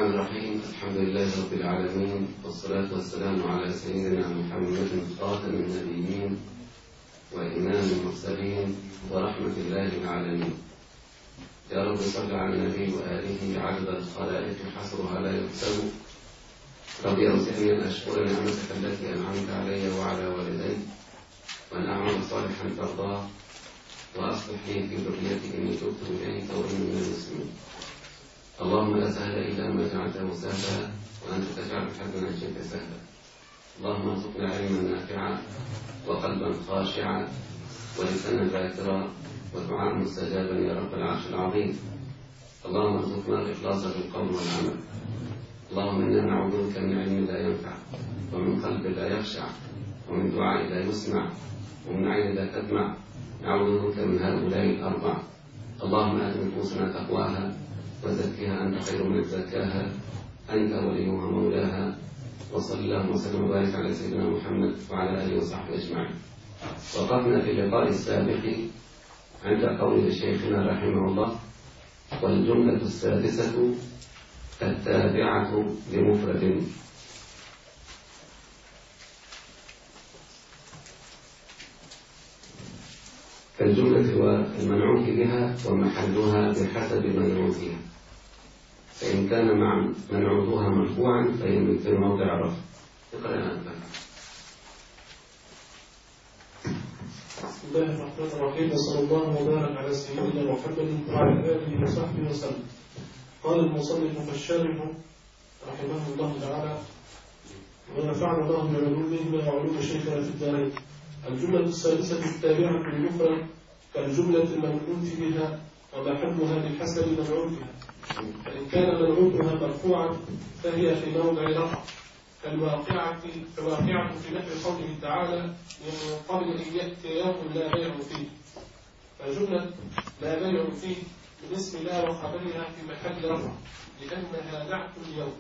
الرحمن الرحيم. الحمد لله رب العالمين، والصلاة والسلام على سيدنا محمد خاتم النبيين وإمام المرسلين ورحمة الله العالمين. يا رب صل على النبي وآله عدد الخلائق حصرها لا يحسب. ربي أوزعني أن أشكر نعمتك التي أنعمت علي وعلى والدي، وأن أعمل صالحا ترضاه، وأصلح لي في ذريتي إني تبت إليك وإني من المسلمين. اللهم لا سهل إلا ما جعلته سهلا، وأنت تجعل الحزن إن شئت سهلا. اللهم ارزقنا علما نافعا وقلبا خاشعا ولسانا ذاكرا ودعاء مستجابا يا رب العرش العظيم. اللهم ارزقنا الإخلاص في القول والعمل. اللهم إنا نعوذ بك من علم لا ينفع، ومن قلب لا يخشع، ومن دعاء لا يسمع، ومن عين لا تدمع. نعوذ بك من هؤلاء الأربع. اللهم آت نفوسنا تقواها وزكها أنت خير من زكاها، أنت وليها مولاها. وصلى اللهم وسلم وبارك على سيدنا محمد وعلى آله وصحبه أجمعين. وقفنا في اللقاء السابق عند قول شيخنا رحمه الله: والجملة السادسة التابعة لمفرد. فالجملة والمنعوت بها ومحلها بحسب منعوتها، فإن كان منعوتها مرفوعا فهي في موضع رفع. اقرأ أنت. بسم الله الرحمن الرحيم، وصلى الله وبارك على سيدنا محمد وعلى آله وصحبه وسلم. قال المصنف والشارح رحمه الله تعالى: ونفعنا الله بعلومه وعلوم شيخنا في الدارين. الجملة السادسة التابعة للمفرد كالجملة المنعوت بها ومحلها بحسب منعوتها، فإن كان منعوتها مرفوعا فهي في موضع رفع، كالواقعة في نحو قوله تعالى: من قبل أن يأتي يوم لا بيع فيه. فجملة لا بيع فيه بالاسم لا وخبرها في محل رفع، لأنها نعت اليوم.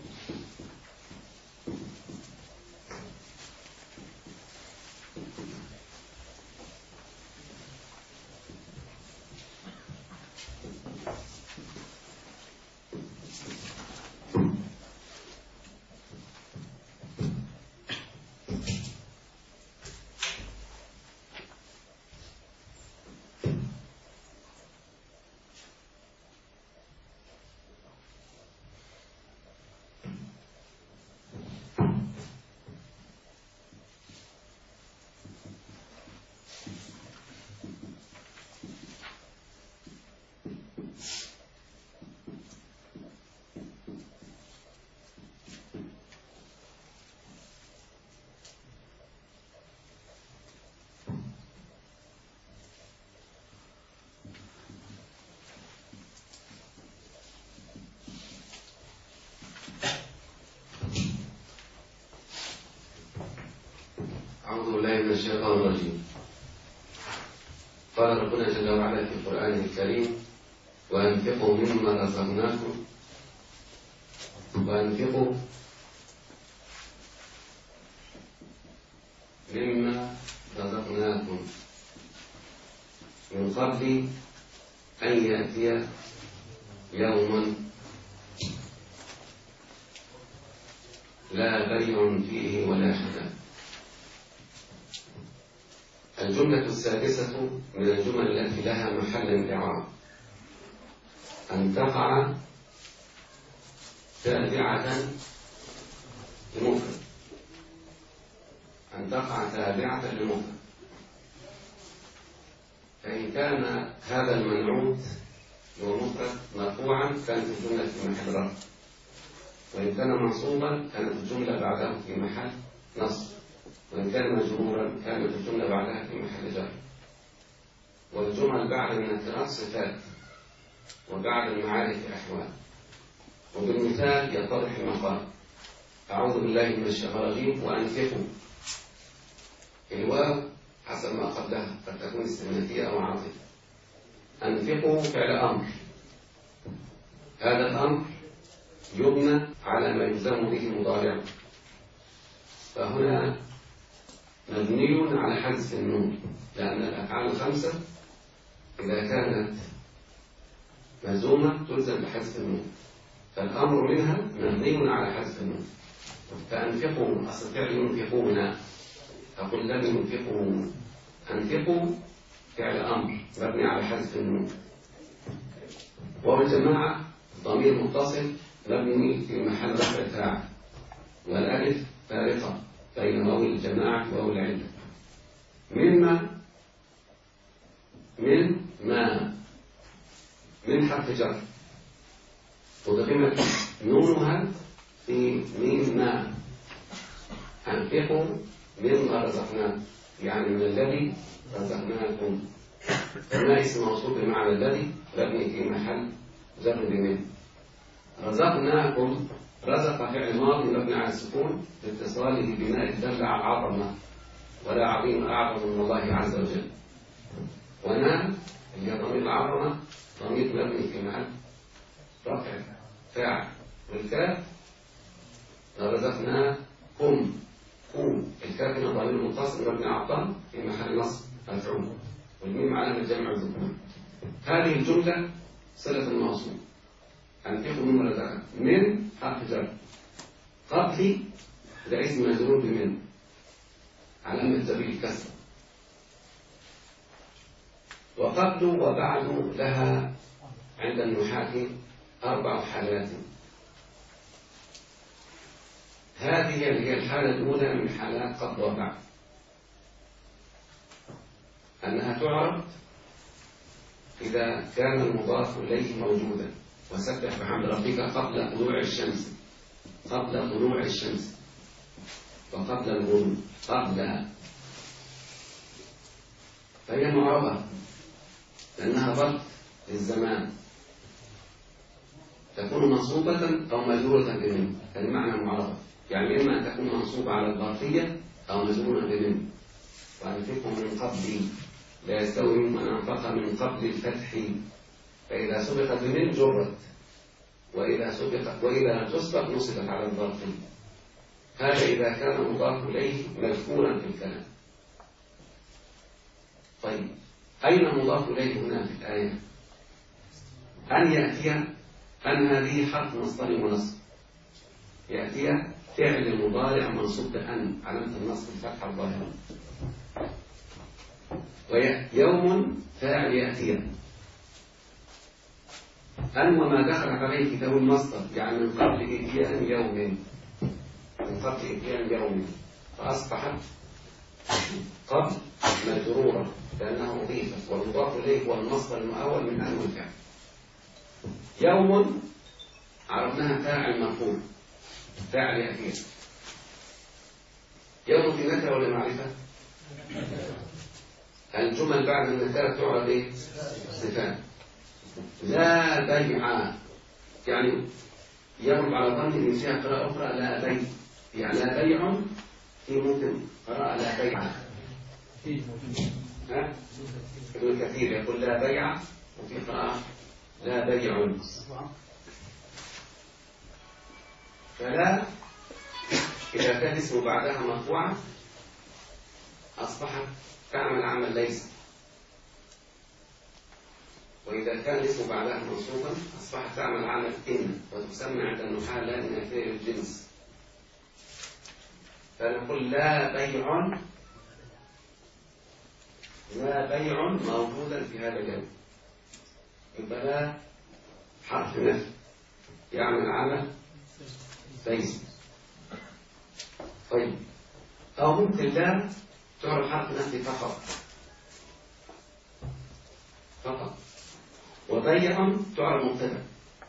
أعوذ بالله من الشيطان الرجيم. قال ربنا جل وعلا في القرآن الكريم: وأنفقوا مما رزقناكم وأنفقوا مما رزقناكم من قبل أن يأتي يوم لا بيع فيه ولا خلاف. الجملة السادسة من الجمل التي لها محل إعراب أن تقع تابعة لمفرد، أن تقع تابعة لمفرد. فإن كان هذا المنعوت ومفرد مرفوعا كانت الجملة في محل رفع، وإن كان منصوبا كانت الجملة بعده في محل نصب، وإن كان مجرورا كانت الجملة بعدها في محل جر. والجمل بعد النكرات صفات، وبعد المعارف أحوال. وبالمثال يتضح المقام: أعوذ بالله من الشيطان الرجيم وأنفقوا. الواو حسب ما قبلها قد تكون استئنافية أو عاطفة. أنفقوا فعل أمر، هذا الأمر يبنى على ما يلزم به مضارع، فهنا مبني على حذف النون، لأن الأفعال الخمسة إذا كانت مزومة تلزم بحذف النون، فالأمر منها مبني على حذف النون. فأنفقوا أصل فعل ينفقون، أقول لم ينفقوا، أنفقوا فعل أمر مبني على حذف النون. والجماعة ضمير متصل مبني في محل رفع فاعل، والألف فارقة بين واو الجماعة وواو العلة. من حرف جر وضمت نونها في ميم ما. أنفقوا مما رزقناكم، يعني من الذي رزقناكم. ما اسم موصول بمعنى الذي مبني في محل جر بمن. رزقناكم، رزق فعل ماضي مبني على السكون لاتصاله بناء الدل على العظمة، ولا عظيم أعظم من الله عز وجل. ونا اللي هي ضمير العظمة ضمير مبني في محل رفع فاعل. والكاف رزقناكم، الكاف هنا ضمير متصل مبني على الضم في محل نصب مفعول، والميم علامة جمع الذكور. هذه الجملة صلة الموصول. أنفقوا مما رزقناكم، من حرف جر، قبل ده اسم مجرور بمن علامة جر الكسر. وقبل وبعد لها عند النحاة 4 حالات. هذه هي الحالة الأولى من حالات قبل وبعد، أنها تعرف إذا كان المضاف إليه موجودا. وسبح بحمد ربك قبل طلوع الشمس، قبل طلوع الشمس، وقبل الغروب، قبل. فهي معربة لأنها ظرف للزمان، تكون منصوبة أو مجرورة بمن. المعنى معربة يعني إما أن تكون منصوبة على الظرفية أو مجرورة بمن. وأنفقوا من قبل لا يستوي منكم من أنفق من قبل الفتح، فإذا سبقت بمن جرت، وإذا لم تسبق نصبت على الظرفية. هذا إذا كان المضاف إليه مذكورا في الكلام. طيب أين المضاف إليه هنا في الآية؟ أن يأتي، أن هذه حرف مصدر ونصب، يأتي فعل مضارع منصوب بأن علامة النصب الفتحة الظاهرة. ويوم فاعل يأتي، أن وما دخل عليه كتاب المصدر، يعني من قبل إتيان يوم، من قبل إتيان يوم، فأصبحت قبل مجرورة لأنها أضيفت، والمضاف إليه هو المصدر المؤول من أن والفعل. يوم عرفناها فاعل مرفوع، فاعل يأتي. يوم في نكرة ولا معرفة؟ الجمل بعد النكرة تعرف إيه؟ صفات. لا بيع، يعني يغلب على ظن إن فيها قراءة أخرى لا بيع، يعني لا بيع، في ممكن قراءة لا بيع. ابن كثير يقول لا بيع، وفي قراءة لا بيع. فلا إذا كان اسمه بعدها مرفوعا أصبحت تعمل عمل ليس، وإذا كان اسمه بعدها منصوبا أصبحت تعمل عمل إن، وتسمى عند النحاة لا نافية الجنس. فنقول لا بيع، لا بيع موجودا في هذا الجو، يبقى لا حرف نفي يعمل عمل ليس. طيب أو ممكن لا تعرف حرف نفي فقط، وبيع تعرف مبتدا.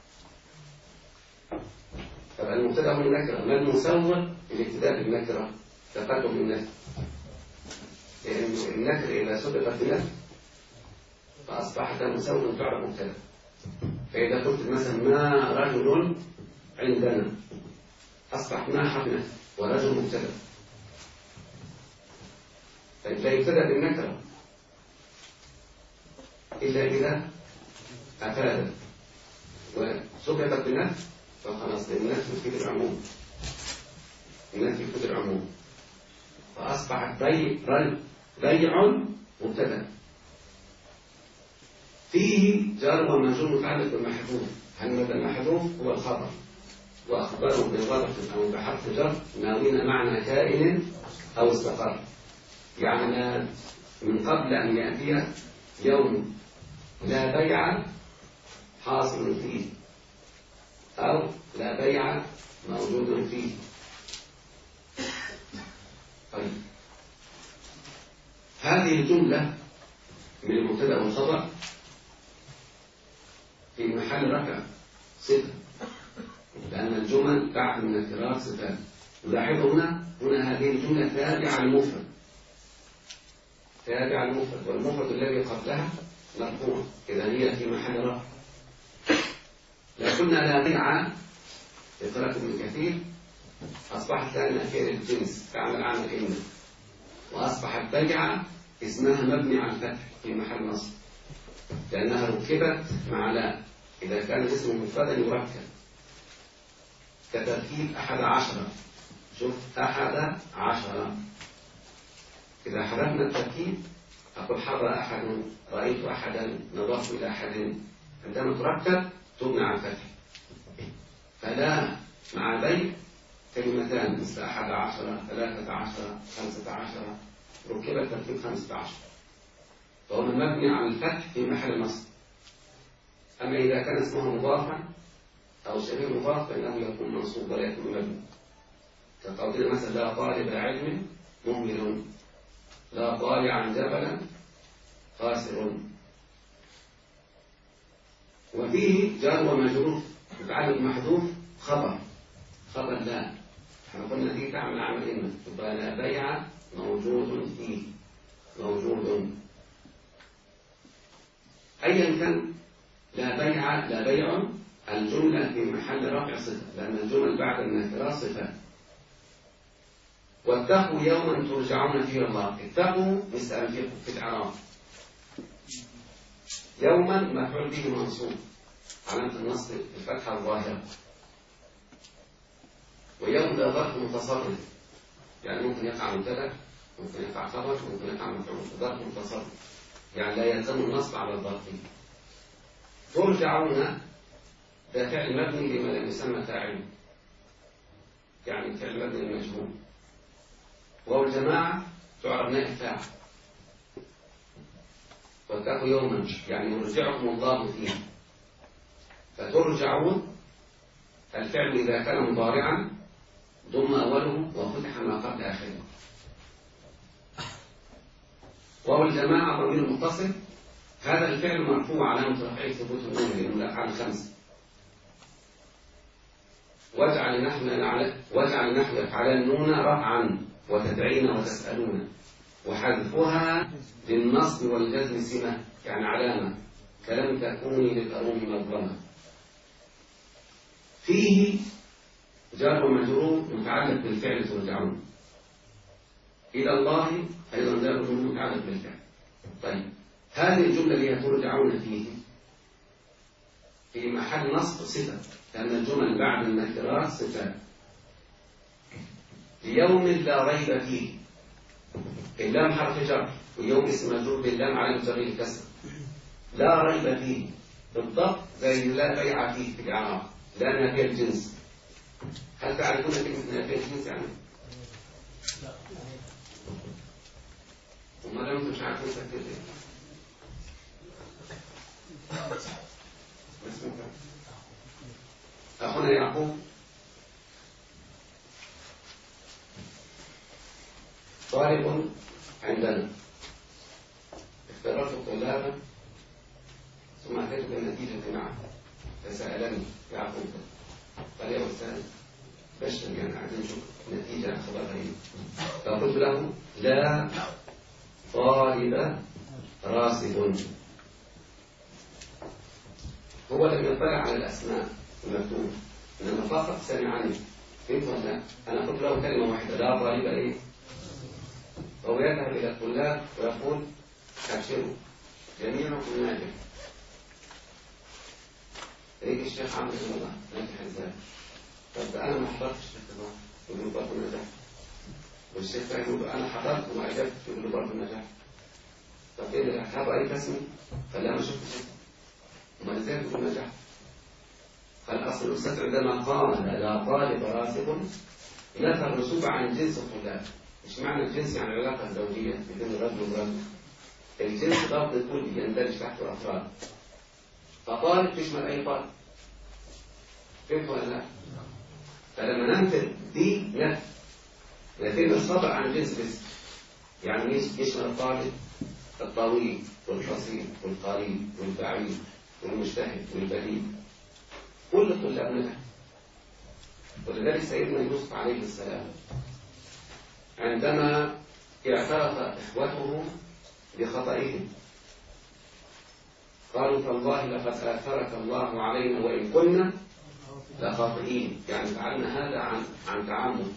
طبعا المبتدا هو النكره، ما المسوغ الابتداء بالنكره؟ تقدم النفي، لأن النكره إذا سبقت بنفي فأصبحت مسوغ تعرف مبتدا. فإذا قلت مثلا ما رجل عندنا أصبح ما حرف نفي ورجل مبتدا، فلا يبتدأ بالنكره إلا إذا أفادت وسبقت بالنفي فخلاص، لأن النفي يفيد العموم، النفي يفيد العموم، فأصبحت بيع مبتدأ فيه جار ومجرور متعلق بالمحذوف. همة المحذوف هو الخبر، وأخبره بظرف أو بحرف جر ناوين معنى كائن أو استقر. يعني من قبل أن يأتي يوم لا بيع حاصل فيه أو لا بيع موجود فيه. طيب، هذه الجملة من المبتدأ والخبر في محل رفع صفة، لأن الجمل بعد النكرات صفات. ولاحظوا هنا هذه الجملة تابعة للمفرد، تابعة للمفرد، والمفرد الذي قبلها مرفوع، إذا هي في محل رفع. لكن لا بيع في قراءة ابن كثير أصبحت لها نافية للجنس تعمل عمل إن، وأصبحت بيع اسمها مبني على الفتح في محل نصب، لأنها ركبت مع لا. إذا كان اسم مفردا يركب كتركيب 11. شوف 11. إذا حذفنا التركيب أقول حضر أحد، رأيت أحدا، نظرت إلى أحد. عندما تركب تبنى على الفتح. فلا مع بيع كلمتان مثل 11 13 15 ركبت تركيب 15، فهو مبني على الفتح في محل نصب. أما إذا كان اسمه مضافا أو شبيه مضاف فإنه يكون منصوب ولا يكون مبني، كقولنا مثلا لا طالب علم مهمل، لا طالعا جبلا خاسر. وفيه جار ومجرور متعلق محذوف خبر لا. احنا قلنا دي تعمل عمل إن، يبقى لا بيع موجود فيه، موجود أيا كان. لا بيع الجملة في محل رفع صفة، لأن الجمل بعد النكرات صفات. واتقوا يوما ترجعون فيه الله. اتقوا مثل أنفقوا في الإعراب. يوما مفعول به منصوب علامة النصب الفتحة الظاهرة، ويوم ده ظرف متصرف، يعني ممكن يقع مبتدأ، ممكن يقع خبر، ممكن يقع مفعول. ظرف متصرف يعني لا يلزم النصب على الظرفين. ترجعون ده فعل مبني لما لم يسمى فاعل، يعني فعل مبني للمجهول. والجماعة تعرف نائب فاعل. واتقوا يوما يعني يرجعكم الله فيه. فترجعون الفعل إذا كان مضارعا ضم أوله وفتح ما قبل آخره. والجماعة ضمير متصل، هذا الفعل مرفوع علامة رفعه ثبوت النون لأنه الأفعال الخمس. واجعل نحو يفعل النون رفعا وتدعين وتسألون، وحذفها للنصب والجزم سمة يعني علامة، كلم تكوني للأروم مظلمة. فيه جار ومجرور متعلق بالفعل ترجعون. إلى الله أيضا جار ومجرور متعلق بالفعل. طيب، هذه الجملة اللي هي ترجعون فيه في محل نصب صفة، لأن الجمل بعد النكرات صفات. يوم لا ريب فيه، اللام حرف جر، ويوم اسم مجرور باللام علامة جر الكسر. لا ريب فيه بالضبط زي لا بيع فيه في الإعراب، لا نافية الجنس. هل تعرفون كلمة نافية الجنس يعني؟ لا. وما لم انتم مش عارفين تكتب ايه؟ أخونا يعقوب طالب عندنا، اختبرت طلابا ثم أتيت بالنتيجة معه، فسألني يعقوب قال يا أستاذ بشر يعني عايزين نشوف نتيجة خبرها ايه. فقلت له لا طالب راسب. هو لم يطلع على الأسماء المكتوبة، إنما فقط سمعني. فهمت ولا لا؟ أنا قلت له كلمة واحدة لا طالب إيه؟ فهو يذهب إلى الطلاب ويقول أبشروا جميعكم ناجح. يجي الشيخ عمرو بن الله ناجح إزاي؟ طب أنا ما حضرتش الاختبار يقول له برضه نجح، والشيخ يقول أنا حضرت وما أجبت يقول له برضه نجح. طب إيه اللي هل رأيت اسمي؟ قال لا ما شفتش اسمي. وما إزاي تقول نجح؟ فالأصل الأستاذ عندما قال لا طالب راسب نفى الرسوب عن جنس الطلاب. مش معنى الجنس يعني العلاقة الزوجية بين الرجل والرجل. الجنس لفظ كلي يندرج تحته أفراد. فطالب تشمل أي طالب. فهمت ولا لا؟ فلما ننفذ دي لا، لكن الصبر عن جنس بس. يعني يشمل الطالب الطويل والقصير والقريب والبعيد والمجتهد والبليد، كل طلابنا. ولذلك سيدنا يوسف عليه السلام عندما اعترف إخوته بخطئهم قالوا تالله لقد آثرك الله علينا وإن كنا لخاطئين، يعني فعلنا هذا عن تعمد.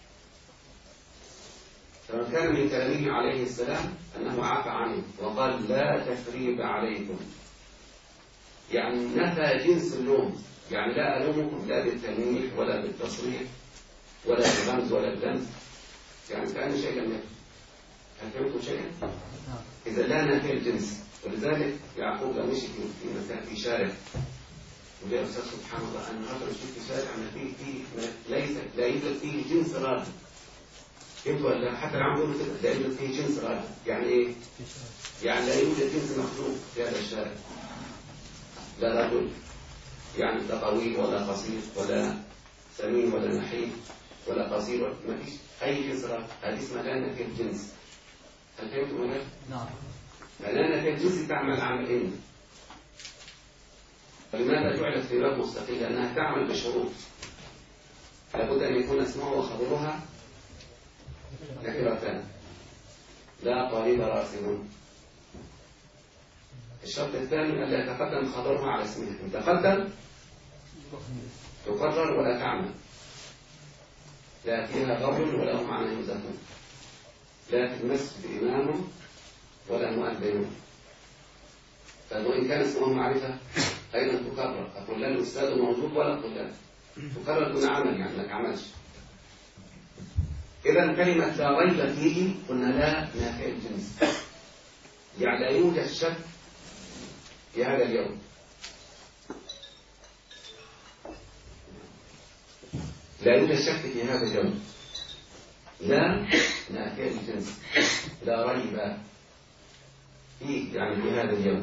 فمن كان من كلامه عليه السلام أنه عفى عنه وقال لا تثريب عليكم، يعني نفى جنس اللوم، يعني لا ألومكم لا بالتلميح ولا بالتصريح ولا بالغمز ولا باللمس، يعني كأن شيء لم يكن. هل فهمتم شيئا؟ إذا لا نفي الجنس. ولذلك يعقوب لو مشي في مكان في شارع وجاء أستاذ سبحان الله أن هذا الشيء في شارع لا يوجد فيه جنس راجل. فهمت ولا حتى العام يقولوا كده لا يوجد فيه جنس راجل. يعني إيه؟ يعني لا يوجد جنس مخلوق في هذا الشارع. لا رجل يعني لا طويل ولا قصير ولا سمين ولا نحيف ولا قصير، ما فيش أي جنس راجل. هذه اسمها لا نفي الجنس. هل فهمتم ولا؟ نعم. فلا نفي الجنس تعمل عملين. فلماذا جعلت في باب مستقل؟ لأنها تعمل بشروط. لابد أن يكون اسمها وخبرها نكرتان. لا طالب راسب. الشرط الثاني ألا يتقدم خبرها على اسمها. إن تقدم تقرر ولا تعمل. لا فيها غبر ولا هم عنه يزهون. لا في المسجد إمام ولا مؤذن. فإن كان اسمه معرفة أيضا تكرر. أقول لا الأستاذ موجود ولا الطلاب. تكرر دون عمل، يعني ما عملش. إذا كلمة لا ريب فيه قلنا لا نافع الجنس، يعني لا يوجد شك في هذا اليوم. لا يوجد شك في هذا اليوم. لا نافع الجنس، لا ريب فيه يعني في هذا اليوم.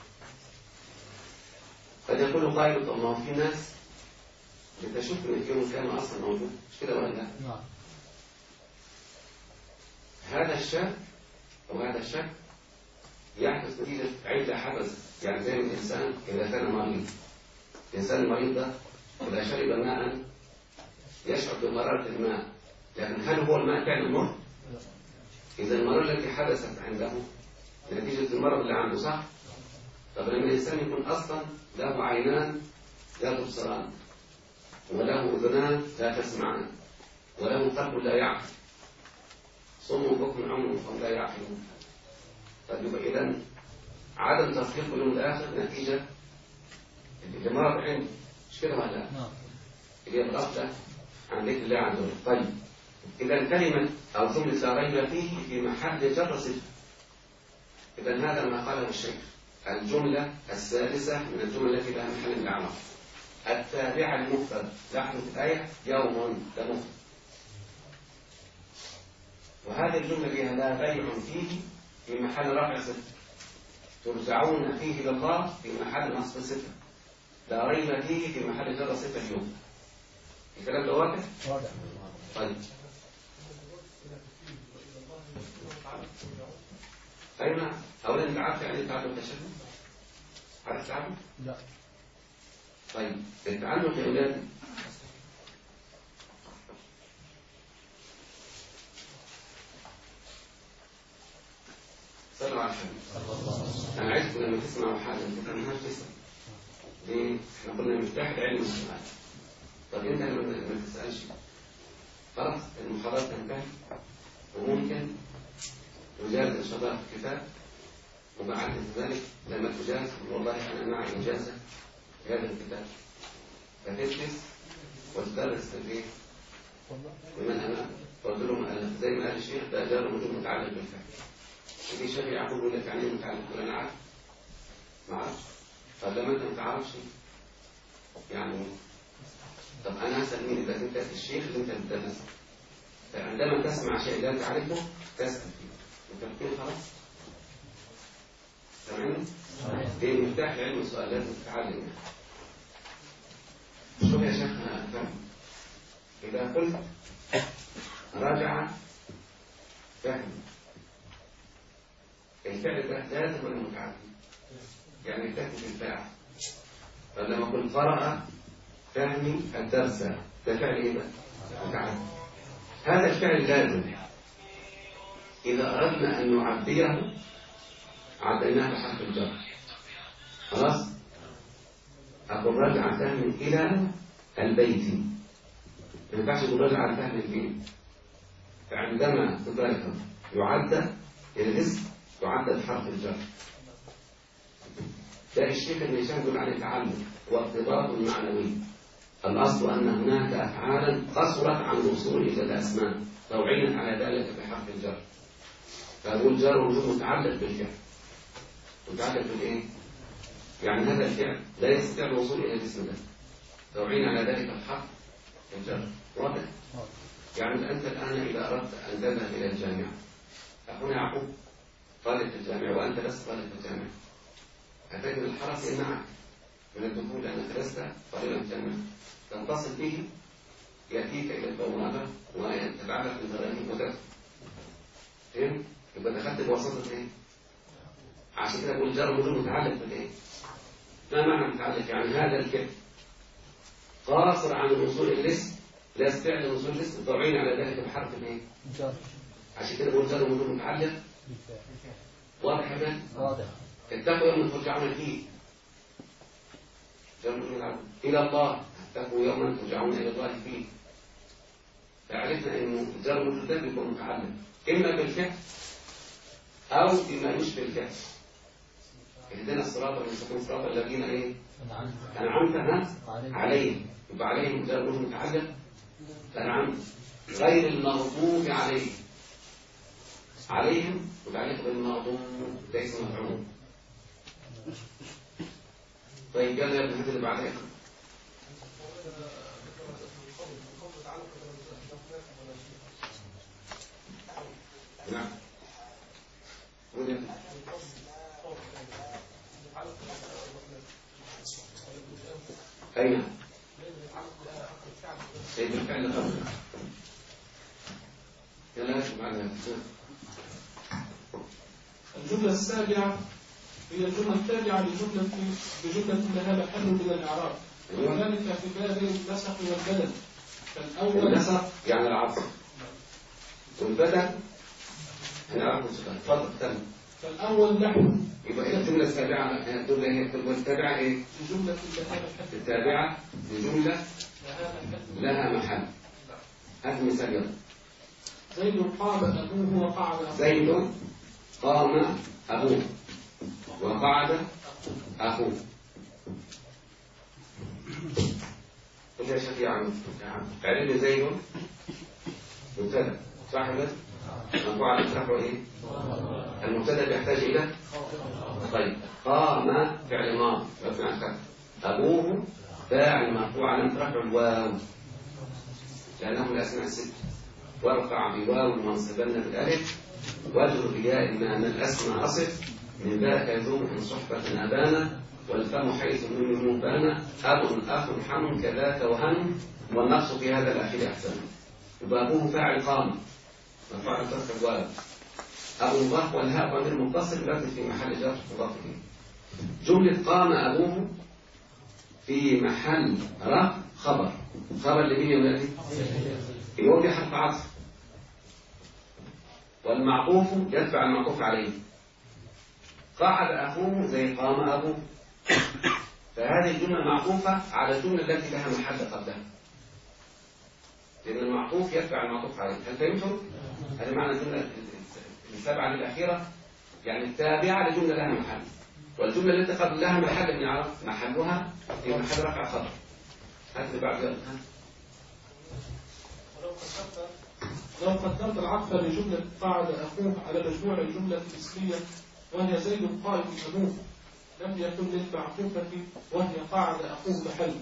قد يقول قائل طب ما هو في ناس بتشوف ان اليوم كان اصلا موجود، مش كده ولا لا؟ نعم. هذا الشك او هذا الشك يحدث نتيجه عده حدث. يعني زي الانسان اذا كان مريض، الانسان المريض ده اذا شرب ماء يشعر بمراره الماء، لكن هل هو الماء فعلا مر؟ اذا المراره التي حدثت عنده نتيجه المرض اللي عنده، صح؟ طب لما الانسان يكون اصلا له عينان لا تبصران وله اذنان لا تسمعان وله قلب لا يعقل، صم بكم عمي فهم لا يعقلون، فيبقى اذا عدم تصديق اليوم الاخر نتيجه لمرض عنده، مش كده ولا لا؟ اللي هي الغفله عن ذكر الله عز وجل. طيب اذا كلمه او جمله لا ريب فيه في محل جر صفه. اذا هذا ما قاله الشيخ. الجملة السادسة من الجمل التي لها محل الإعراب التابعة للمفرد. نحن في الآية يوم ده مفرد، وهذه الجملة لها لا بيع فيه في محل رفع صفة، ترجعون فيه إلى الله في محل نصب صفة، لا ريب فيه في محل جر صفة اليوم. الكلام ده واضح؟ واضح. طيب أين أولا أنت عارف يعني التعلم التشبه؟ عارف التعلم؟ لا. طيب التعلم يا أولاد صلوا على الحبيب. أنا عايزكم لما تسمعوا حاجة أنت ما تسمع. ليه؟ إحنا قلنا مفتاح العلم والسؤال. طب أنت ما تسألش خلاص المحاضرات تنتهي، وممكن تجاز إن شاء الله في الكتاب، وبعد ذلك لما تجاز والله أنا معي إجازة في هذا الكتاب فتدرس وتدرس البيت ومن أمام. قلت لهم زي ما قال الشيخ ده جار مجرد متعلق بالفعل. في شيخ يعقوب يقول لك يعني متعلق، ولا أنا عارف ما أعرفش. طب لما أنت ما تعرفش يعني طب أنا أسأل مين؟ إذا أنت الشيخ اللي أنت بتدرس، فعندما تسمع شيء لا تعرفه تسأل فيه وتفكير خلاص. تمام؟ ليه مفتاح علم السؤال لازم تتعلم. شوف يا شيخ أنا فهم. إذا قلت رجع فهم، الفعل ده لازم ولا متعدي؟ يعني تكتب الفاعل. فلما قلت قرأ فهمي الدرس ده فعل ايه بقى؟ متعدي. هذا الفعل لازم إذا أردنا أن نعبيه عديناه بحرف الجر. خلاص؟ أقول رجع فهم إلى البيت، ما ينفعش تقول رجع فهم البيت. فعندما تذكر يعد الاسم يعد بحرف الجر. ده الشيخ ابن هشام يقول عليه تعلم وارتباط معنوي. الأصل أن هناك أفعالا قصرت عن الوصول إلى الأسماء فأعينت على ذلك بحرف الجر. فأقول جر وجود متعلق بالفعل. متعلق بالإيه؟ يعني هذا الفعل لا يستطيع الوصول إلى الاسم ده فأعين على ذلك بحرف الجر. واضح؟ يعني أنت الآن إذا أردت أن تذهب إلى الجامعة، أخونا يعقوب طالب في الجامعة وأنت لست طالب في الجامعة، هتجد الحرس يمنعك من الدخول لأنك لست طالبا في الجامعة. تنتصل به يأتيك إلى البوابة ويتبعك من ذرائه وتدخل. فهمت؟ يبقى دخلت بواسطة إيه؟ عشان كده بقول جر وجود متعلق بالإيه؟ ما معنى متعلق؟ يعني هذا الفعل قاصر عن الوصول إلى الاسم، لا يستطيع الوصول إلى الاسم فأعين على ذلك بحرف الإيه؟ عشان كده بقول جر وجود متعلق. واضح يا مان؟ واضح. اتقوا يوما ترجعون فيه إلى الله، اتقوا يوما ترجعون إلى الله فيه. فعرفنا إنه الجر وجود ده بيكون متعلق إما بالفعل أو بما يشبه الفعل. اهدنا الصراط المستقيم صراط الذين إيه؟ أنعمت عليهم. يبقى عليهم جر وجود متعلق أنعمت غير المغضوب عليهم. عليهم متعلق بالمغضوب ليس مفعول. طيب يلا يا ابن حد اللي بعدها. نعم أين؟ سيد الفعل الأول. يلا بعدها. الجملة السابعة هي الجملة التابعة بجملة لها محل من الإعراب، وذلك في باب النسق والبدل. فالأول النسق يعني العطف، والبدل هنعرفه سؤال. تفضل تم. فالأول نحو. يبقى الجملة السابعة الجملة هي الجملة التابعة إيه؟ الجملة لها محل. التابعة لجملة لها محل. هات مثال يلا. زيد قام أبوه وقعد أخوه. زيد قام أبوه وقعد أخوه. قل يا شيخ يا عم اعرف زيد مبتدأ صح كده؟ مرفوع على رفعه ايه؟ المبتدأ بيحتاج إلى طيب قام فعل ماضي مبني على الفتح. أبوه فاعل مرفوع على رفعه الواو لأنه من الأسماء الست. وارفع بواو منصبن بالألف واجر بياء ما من الأسماء أصف من ذاك يذوم من صحبة أبانا والفم حيث من بان أب أخ حم كذاك وهن والنقص في هذا الأخير أحسن. يبقى أبوه فاعل قام مرفوع على فتح الواو. أبو مضاف والهاء ضمير متصل لازم في محل جر مضاف إليه. جملة قام أبوه في محل رفع خبر. خبر لمين يا ولادي؟ يوم حرف عطف والمعطوف يتبع المعطوف عليه. قعد أخوه زي قام أبوه. فهذه الجملة معطوفة على الجملة التي لها محل قبلها لأن المعطوف يتبع المعطوف عليه. هل فهمتم؟ هذا معنى الجملة السابعة للأخيرة يعني التابعة لجملة لها محل، والجملة التي قبل لها محل من يعرف محلها في محل رفع خبر. هات اللي بعد لو قدرت العطف لجملة قعد أخوه على مجموع الجملة الاسمية وهي زيد قائم أبوه لم يكن للمعطوفة وهي قعد أخوه محل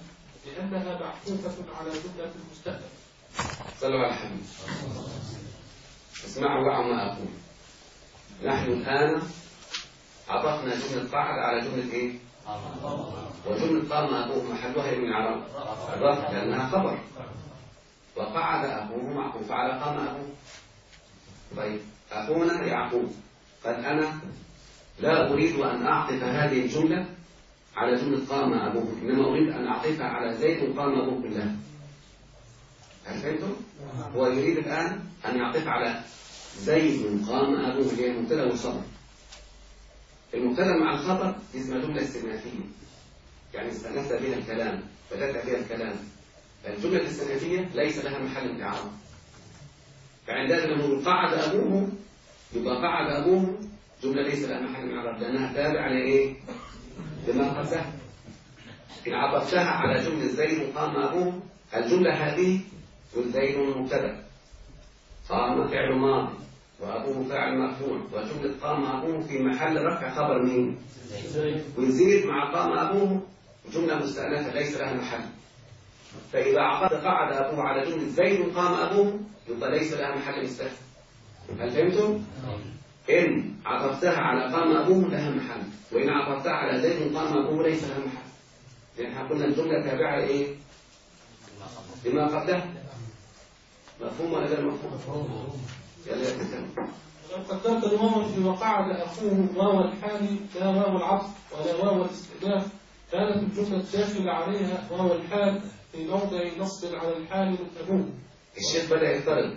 لأنها معطوفة على جملة المستأنف. صلوا على الحبيب. اسمعوا بقى ما أقول. نحن الآن عطفنا جملة قعد على جملة إيه؟ وجملة قام أبوه محلها من عرب الرفع لأنها خبر، وقعد أبوه معطوف على قام أبوه. طيب أخونا يعقوب، قد أنا لا أريد أن أعطف هذه الجملة على جملة قام أبوه، إنما أريد أن أعطفها على زيد قام أبوه كلها. هل فهمتم؟ هو يريد الآن أن يعطف على زيد قام أبوه اللي هي المبتدأ والخبر. المبتدأ مع الخبر اسمها جملة استئنافية، يعني استأنفت بها الكلام، بدأت بها الكلام. الجملة الاستئنافية ليس لها محل من إعراب، فعندما نقول قعد أبوه يبقى قعد أبوه جملة ليس لها محل من إعراب لأنها تابعة لإيه؟ لما قبلها. إن عطفتها على جملة زيد قام أبوه، الجملة هذه زيد مبتدأ، قام فعل ماضي، وأبوه فاعل مرفوع، وجملة قام أبوه في محل رفع خبر مين؟ ويزيد مع قام أبوه جملة مستأنفة ليس لها محل. فإذا عقد قعد أبوه على جملة زيد قام أبوه يبقى ليس لها محل مستأنف. هل فهمتم؟ إن عطفتها على قام أبوه لها محل، وإن عطفتها على زيد قام أبوه ليس لها محل، لأن احنا قلنا الجملة تابعة لإيه؟ لما قبلها. مفهوم ولا غير مفهوم؟ يلا يتكلم. لو قدرت الواو في وقعد أخوه واو الحال لا واو العطف ولا واو الاستئناف، كانت الجملة الداخلة عليها واو الحال في موضع نصب على الحال أبوه. الشيخ بدأ يضطرب،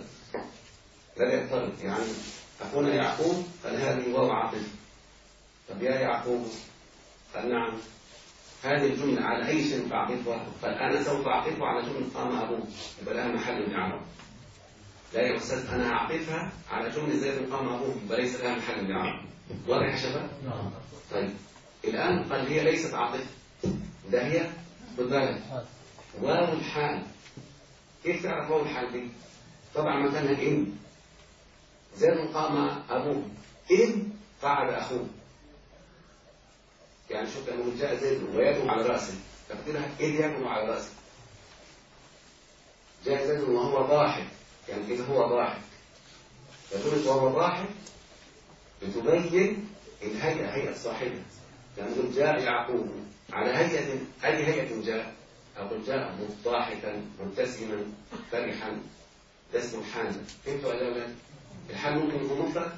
يعني أخونا يعقوب قال هذه واو عاطفة. طب يا يعقوب قال نعم، هذه الجملة على أي شيء تعطفها؟ قال أنا سوف أعطفها على جملة قام أبوه، يبقى لها محل من إعراب. لا يا أستاذ أنا أعطفها على جملة زيد قام أبوه، يبقى ليس لها محل من إعراب. واضح يا شباب؟ طيب الآن قال هي ليست عاطفة، ده هي بالك واو الحال. كيف تعرف واو الحال دي؟ طبعا مكانها إن. زيد قام أبوه، إن قعد أخوه. يعني شوف لما جاء زيد ويده على رأسه، تقديرها إذ يده على رأسه. جاء زيد وهو ضاحك، يعني إذا هو ضاحك، فجملة وهو ضاحك بتبين الهيئة، هيئة صاحبه. يعني جاء يعقوب على هيئة، أي هيئة جاء؟ أقول جاء ضاحكا مبتسما فرحا، ده اسمه حال. فهمتوا ولا لا؟ الحال ممكن يكون مفرد،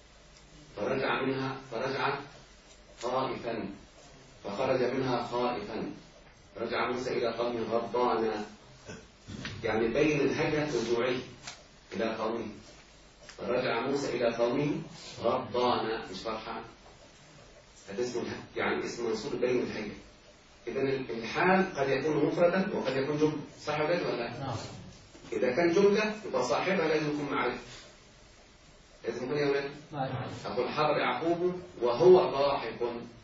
فرجع خائفا، فخرج منها خائفا، رجع موسى إلى قومه غضبانا، يعني بين الهيئة رجوعه إلى قومه. فرجع موسى إلى قومه غضبانا مش فرحان، هذا اسمه يعني اسم منصوب بين الهيئة. إذا الحال قد يكون مفردا وقد يكون جملة، صح ولا لا؟ إذا كان جملة يبقى صاحبها لازم يكون معرفة. لازم يكون يا ولد. أقول حضر يعقوب وهو ضاحك.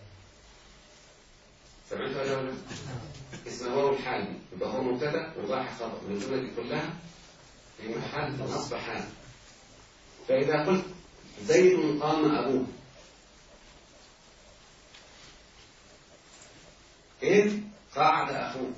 سمعت ولا لا؟ اسمه واو الحال، يبقى هو مبتدأ وضاحك خبر، من الجملة دي كلها في محل نصب حال. فإذا قلت زيد قام أبوه، إذ قعد أخوه،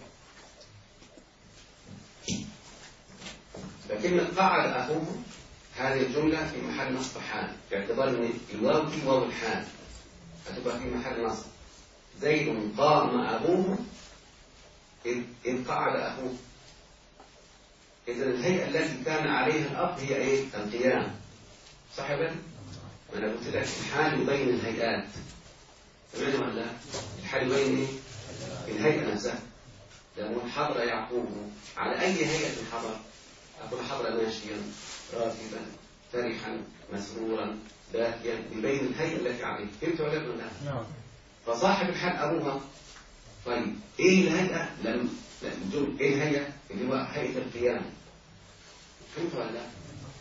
فكلمة قعد أخوه هذه الجملة في محل نصب حال، باعتبار أن الواو دي واو الحال هتبقى في محل نصب. زيد قام أبوه إذ قعد أخوه. إذا الهيئة التي كان عليها الأب هي إيه؟ القيام. صح يا بني؟ ما أنا قلت لك الحال يبين الهيئات. سمعت ولا لا؟ الحال يبين إيه؟ الهيئة نفسها. لما حضر يعقوب على أي هيئة حضر؟ أقول حضر ماشيا راكبا فرحا مسرورا باكيا، يبين الهيئة التي عليه. فهمت ولا لا؟ نعم. فصاحب الحال أبوها. طيب إيه الهيئة؟ إيه الهيئة؟ اللي هو هيئة القيام. فهمت ولا لا؟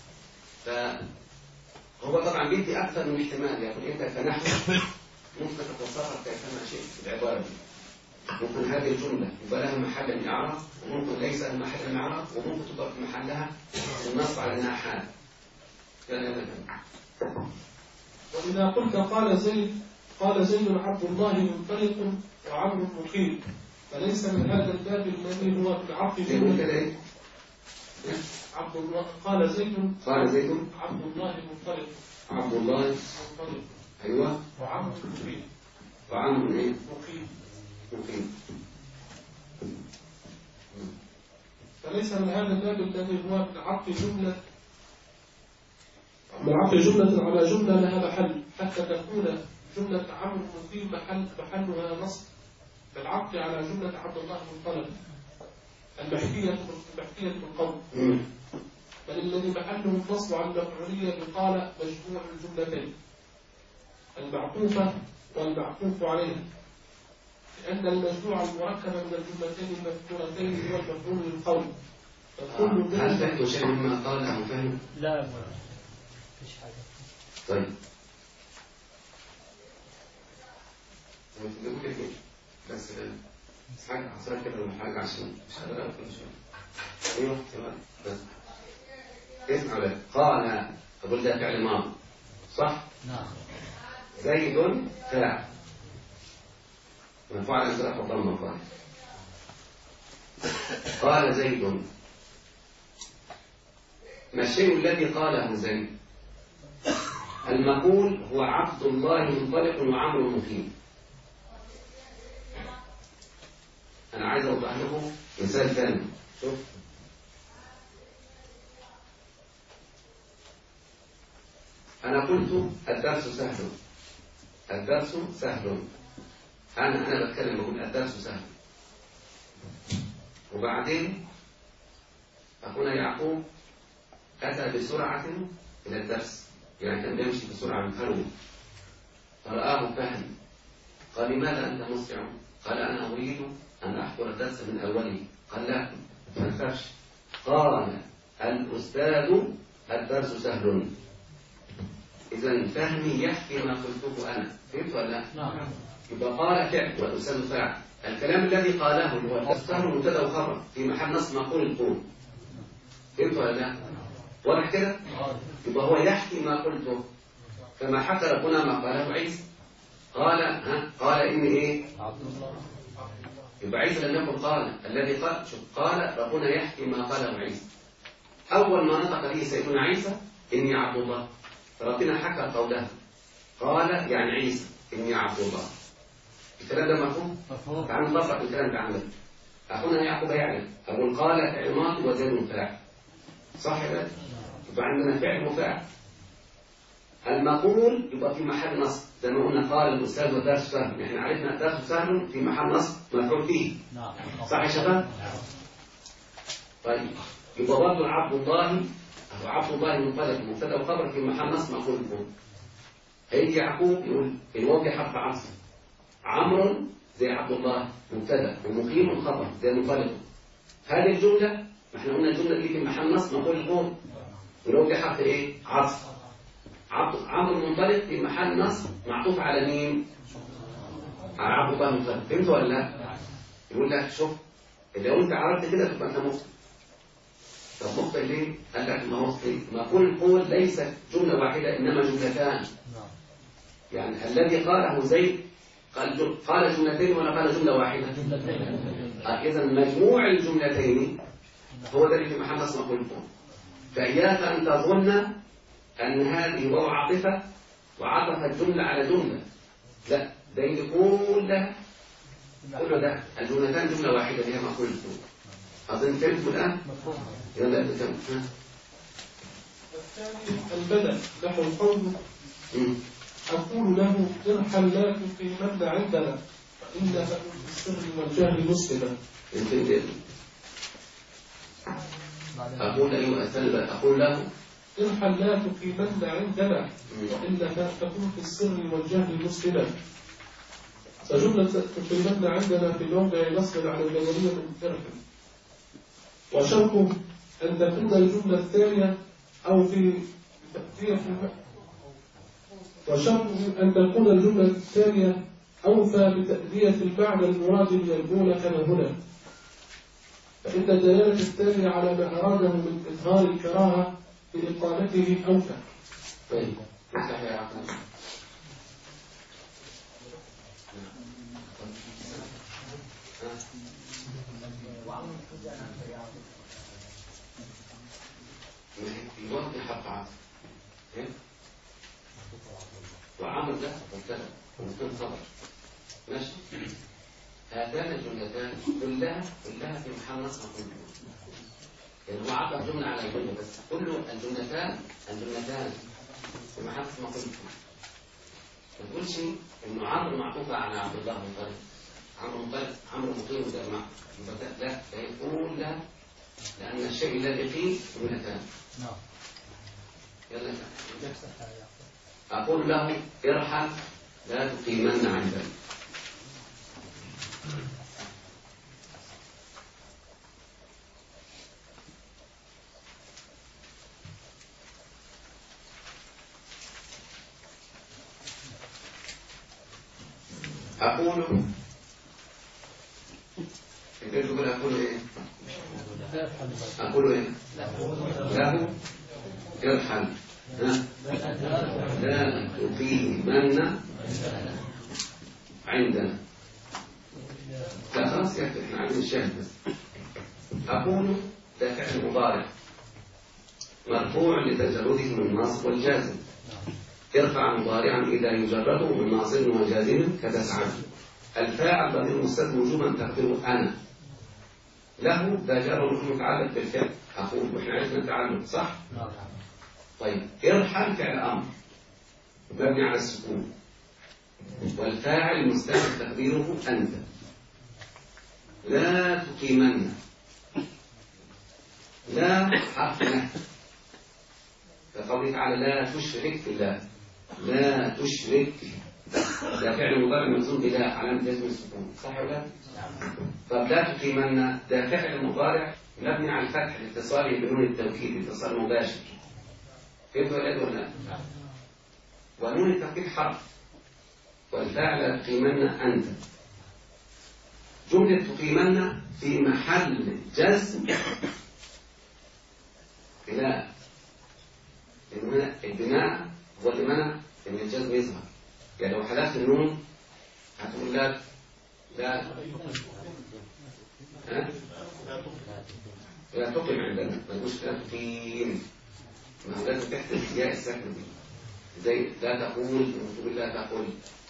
فهو طبعا بيدي أكثر من احتمال، يقول أنت كنحو ممكن تتصرف كيفما شئت في العبارة دي. ممكن هذه الجملة يبقى لها محل من إعراب، وممكن ليس لها محل من إعراب، وممكن تضرب في محلها النص على أنها حال. وإذا قلت قال زيد عبد الله منطلق وعمرو مقيم، فليس من هذا الباب الذي هو في العطف جملة. عبد الله قال زيد عبد الله منطلق. عبد الله منطلق. أيوه. وعمرو مقيم. وعمرو إيه؟ مقيم. فليس من هذا الباب الذي هو بالعطف جملة على جملة لها محل حتى تكون جملة عمرو مقيم محلها نصب بالعطف على جملة عبد الله منطلق المحكية بالقول، بل الذي محله النصب على المفعولية بقال مجموع الجملتين المعطوفة والمعطوف عليها، لأن المجموع المركب من الجملتين المذكورتين هو المفعول للقول. هل فهمت شيء مما قال أو فهم؟ لا مفيش حاجة. طيب بس حاجة حصلت كده ولا حاجة عشان مش قادر أقول شيء. أيوه بس اسمع بقى. قال أقول ده فعل ماضي صح؟ نعم. زيد فاعل مرفوع على الانصراف والضم الظاهر. قال زيد، ما الشيء الذي قاله زيد؟ المقول هو عبد الله منطلق وعمرو مقيم. أنا عايز أوضح لكم مثال ثاني. شوف أنا قلت الدرس سهل. الدرس سهل. أنا بتكلم بقول الدرس سهل. وبعدين أخونا يعقوب أتى بسرعة إلى الدرس، يعني كان يمشي بسرعة من هرول فرآه فهم. قال لماذا أنت مسرع؟ قال أنا أريد أن أحضر الدرس من أوله. قال لا ما تخافش. قال الأستاذ الدرس سهل. إذا فهمي يحكي ما قلته أنا. فهمت ولا لا؟ نعم. يبقى قال فعل والأستاذ فاعل. الكلام الذي قاله هو الدرس سهل مبتدأ وخبر في محل نصب مقول القول. فهمت ولا لا؟ واضح كده؟ يبقى هو يحكي ما قلته كما حكى ربنا ما قاله عيسى. قال إني إيه؟ عبد الله. يبقى عيسى لم يقل قال. الذي قال شوف قال ربنا يحكي ما قاله عيسى. أول ما نطق به سيدنا عيسى إني عبد الله، فربنا حكى قوله قال يعني عيسى إني عبد الله. الكلام ده مفهوم؟ مفهوم. تعالوا نطبق الكلام ده عندنا. أخونا يعقوب يعلم أقول قال عماد وزيد فاعل صح كده؟ يبقى عندنا فعل وفاعل. المقول يبقى في محل نصب زي ما قلنا قال الأستاذ والدرس سهل. احنا عرفنا الدرس سهل في محل نصب مفعول فيه. نعم. صح يا شباب؟ طيب يبقى برضه عبد الله منطلق مبتدا وخبر في محل نصب مفعول به. هيجي يعقوب يقول الواو دي حرف عطف. عمرو زي عبد الله مبتدا ومقيم خبر زي منطلق. هذه الجمله ما احنا قلنا الجمله دي في محل نصب مفعول به. والواو دي حرف ايه؟ عطف. عمرو منطلق في محل نصب معطوف على مين؟ على عبد الله منطلق. فهمت ولا لا؟ يقول لك شوف لو انت عرفت كده تبقى انت مخطئ. طب مخطئ ليه؟ قال لك ما هو ما كل قول ليست جمله واحده انما جملتان. يعني الذي قاله زيد قال جملتين ولا قال جمله واحده؟ جملتين. اذا مجموع الجملتين هو ده اللي في محل نصب مفعول به. فإياك أن تظن أن هذه واو عاطفة وعطفت جملة على جملة. لا ده كل ده الجملتان جملة واحدة اللي هي مفعول به. أظن فهمتوا الآن؟ مفهوم. إذا لا تفهم. الثاني البدل نحو القول أقول له ارحل لا تقيمن عندنا فإن لكم في السر والجهل مسلما. أقول أيها الثاني أقول له ارحل لا تقيمن عندنا وإنك تكون في السر والجهل مسلما. فجملة تقيمن عندنا في الموضع نصب على الجبرية ارحل، وشرطه أن تكون الجملة الثانية أو في تأثير وشرطه أن تكون الجملة الثانية أوفى بتأدية المعنى المراد من الأولى كما هنا، فإن دلالة الثاني على ما أراده من إظهار الكراهة بإقامته أوفى. طيب افتح يا عقل. الوقت حق عطف وعمر ده مبتدا وممكن صبر ماشي. هاتان الجملتان كلها في محل نصب كله، يعني هو عطف جمله على جمله بس، كل الجملتان في محل نصب كله. ما تقولش انه عمرو معطوفه على عبد الله مطلق، عمرو مقيم ده لا، يقول لا، لان الشيء الذي فيه جملتان. نعم. يلا أقول له ارحل لا تقيمن عندنا. أقول كيف تقول أقول إيه؟ أقول إيه؟ له ارحل لا تقيمن عندنا. لا خلاص يا أخي، احنا عايزين الشاهد بس. أقول ده فعل مضارع مرفوع لتجرده من الناصب والجازم. ارفع مضارعا إذا يجرده من ناصب وجازم كتسعد. الفاعل ضمير مستتر وجوبا تقديره أنا. له ده جار ومجرور متعلق بالفعل أقول، وإحنا عرفنا التعلق صح؟ طيب ارحل فعل أمر مبني على السكون، والفاعل مستتر تقديره أنت. لا تقيمن، لا حرف نهي كقوله تعالى لا تشرك بالله، لا تشرك ده فعل مضارع مجزوم بلا علامة جزم السكون صح ولا لا؟ طب لا تقيمن ده فعل مضارع مبني على الفتح لاتصاله بنون التوكيد اتصال مباشر. كيف ولا لا؟ ونون التوكيد حرف، والفاعل تقيمن أنت. جملة تقيمن في محل جزم بلا، لأن هنا البناء هو اللي منع إن الجزم يظهر. يعني لو حذفت النون هتقول لا لا لا تقيم عندنا، ما تقولش لا تقيم، ما هو لازم تحذف الياء الساكنة دي، زي لا تقول تقول لا تقول،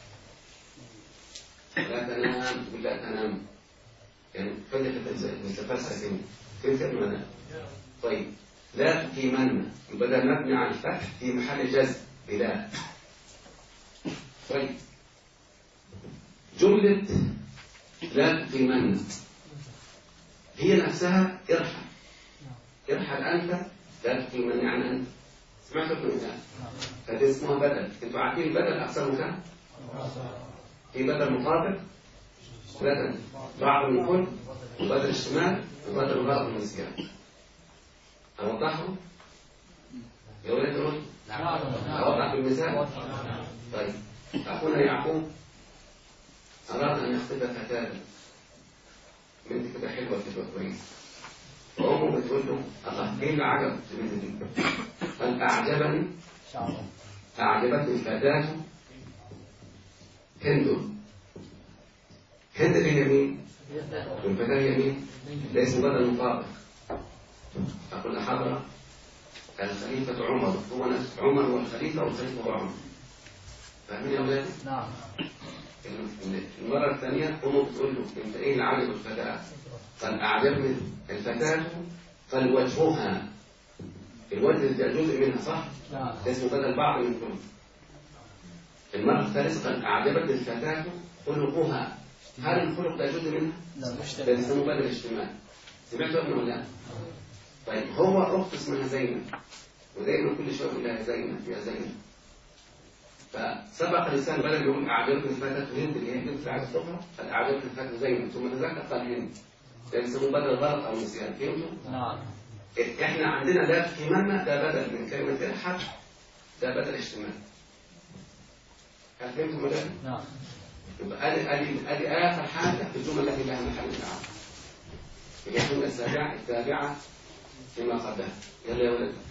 لا تنام تقول لا تنام، يعني فلسفة ساكنة. فهمت ولا لا؟ طيب لا تقيمن يبقى ده مبني على الفتح في محل جزم بلا. طيب جملة لا تقيمن هي نفسها ارحل، ارحل أنت لا تقيمن يعني أنت. سمعتوا الكلمة؟ فدي اسمها بدل. انتوا عارفين البدل أقسامه كام؟ في بدل مطابق، بدل بعض من كل، وبدل الشمال، وبدل بعض من النسيان. أوضحه؟ يا ولد تقول؟ أوضح بالمثال؟ طيب أخونا يعقوب أراد أن يخطب فتاة بنت كده حلوة كده كويسة، وأمه بتقول له الله إيه اللي عجبك في البنت دي؟ قال أعجبتني الفتاة هند. هند هي مين؟ والفتاة هي مين؟ ده اسمه بدل مطابق. أقول حضرة الخليفة عمر، هو نفس عمر هو الخليفة والخليفة هو عمر. فاهمين يا أولاد؟ نعم. المرة الثانية أمه بتقول له أنت إيه اللي عجب الفتاة؟ قال أعجبني الفتاة قال وجهها، الوجه ده جزء منها صح؟ نعم. ده اسمه بدل بعض من كل. المرة الثالثة قال أعجبتني الفتاة خلقها، هل الخلق ده جزء منها؟ لا مش ده اسمه بدل اجتماعي. سمعتوا ابنه ولا لا؟ طيب هو أخت اسمها زينب، ودايما كل شوية يقول لها زينب يا زينب. فسبق الإنسان بدل يقول أعجبتني الفتاة هند اللي هي بنت عايزة تقرأ، قال أعجبتني الفتاة زينب، ثم تذكر قال هند. ده يسموه بدل غلط أو نسيان. فهمتوا؟ نعم. إحنا عندنا لا تقيمن ده بدل من كلمة ارحل، ده بدل اجتماعي. هل فهمتوا ولا لا؟ نعم. يبقى أدي آخر حاجة في الجملة التي لها محل الإعراب. هي الجملة التابعة فيما قبلها. يلا يا ولد.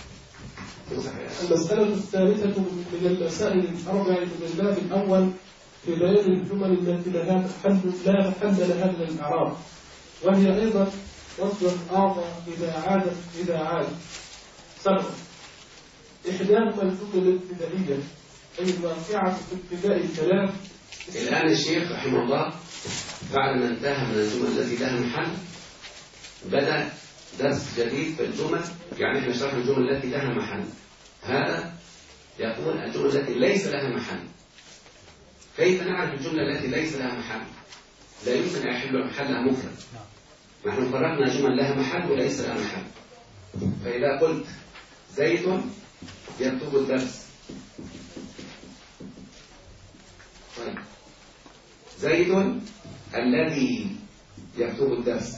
المسألة الثالثة من المسائل الأربع من الباب الأول في بيان الجمل التي لا محل لها من الإعراب، وهي أيضا وصل أعطى إذا عاد. 7. إحداهما الجملة الابتدائية أي الواقعة في ابتداء الكلام. الآن الشيخ رحمه الله بعد ما انتهى من الجمل التي لها محل بدأ درس جديد في الجمل. يعني احنا شرحنا الجمل التي لها محل، هذا يقول الجمل التي ليس لها محل. كيف نعرف الجملة التي ليس لها محل؟ لا يمكن أن يحل محلها مفرد. نحن فرقنا جمل لها محل وليس لها محل. فإذا قلت زيد يكتب الدرس، طيب زيد الذي يكتب الدرس.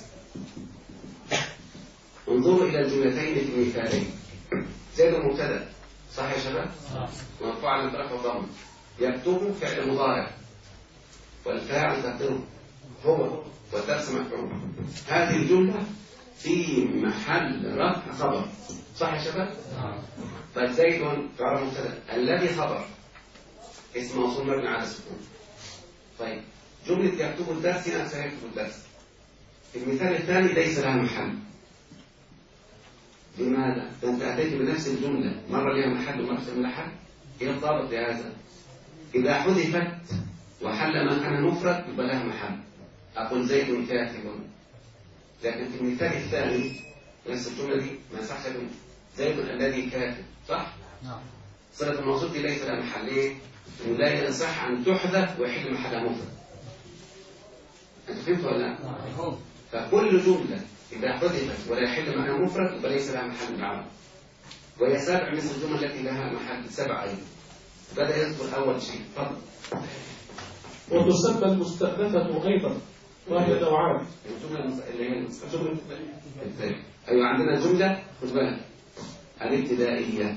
انظروا إلى الجملتين في المثالين. زيد مبتدأ صح يا شباب؟ مرفوع على الرفع والضم. يكتب فعل مضارع والفاعل تقديره هو والدرس مفعول. هذه الجملة في محل رفع خبر صح يا شباب؟ فزيد فعل مبتدأ الذي خبر اسم موصول مبني على السكون. طيب جملة يكتب الدرس هنا سيكتب الدرس. في المثال الثاني ليس لها محل. لماذا؟ أنت أتيت بنفس الجملة مرة لها محل ومرة لها محل. هي الضابط لهذا إذا حذفت وحل مكانها مفرد يبقى لها محل. أقول زيد كاتب، لكن في المثال الثاني نفس الجملة دي ما يصحش زيد الذي كاتب صح؟ نعم. صلة الموصول دي ليس لها محل. ليه؟ إنه لا يصح أن تحذف ويحل محلها مفرد. أنت فهمت ولا لا؟ نعم. فكل جملة إذا حذفت ولا يحل معناها مفرد يبقى ليس لها محل بالعرب. وهي 7 مثل الجمل التي لها محل 7 أيضا. بدأ يذكر أول شيء. تفضل. وتسمى المستأنفة أيضا وهي نوعان. الجملة اللي هي الابتدائية. أيوة عندنا جملة خد بالك الابتدائية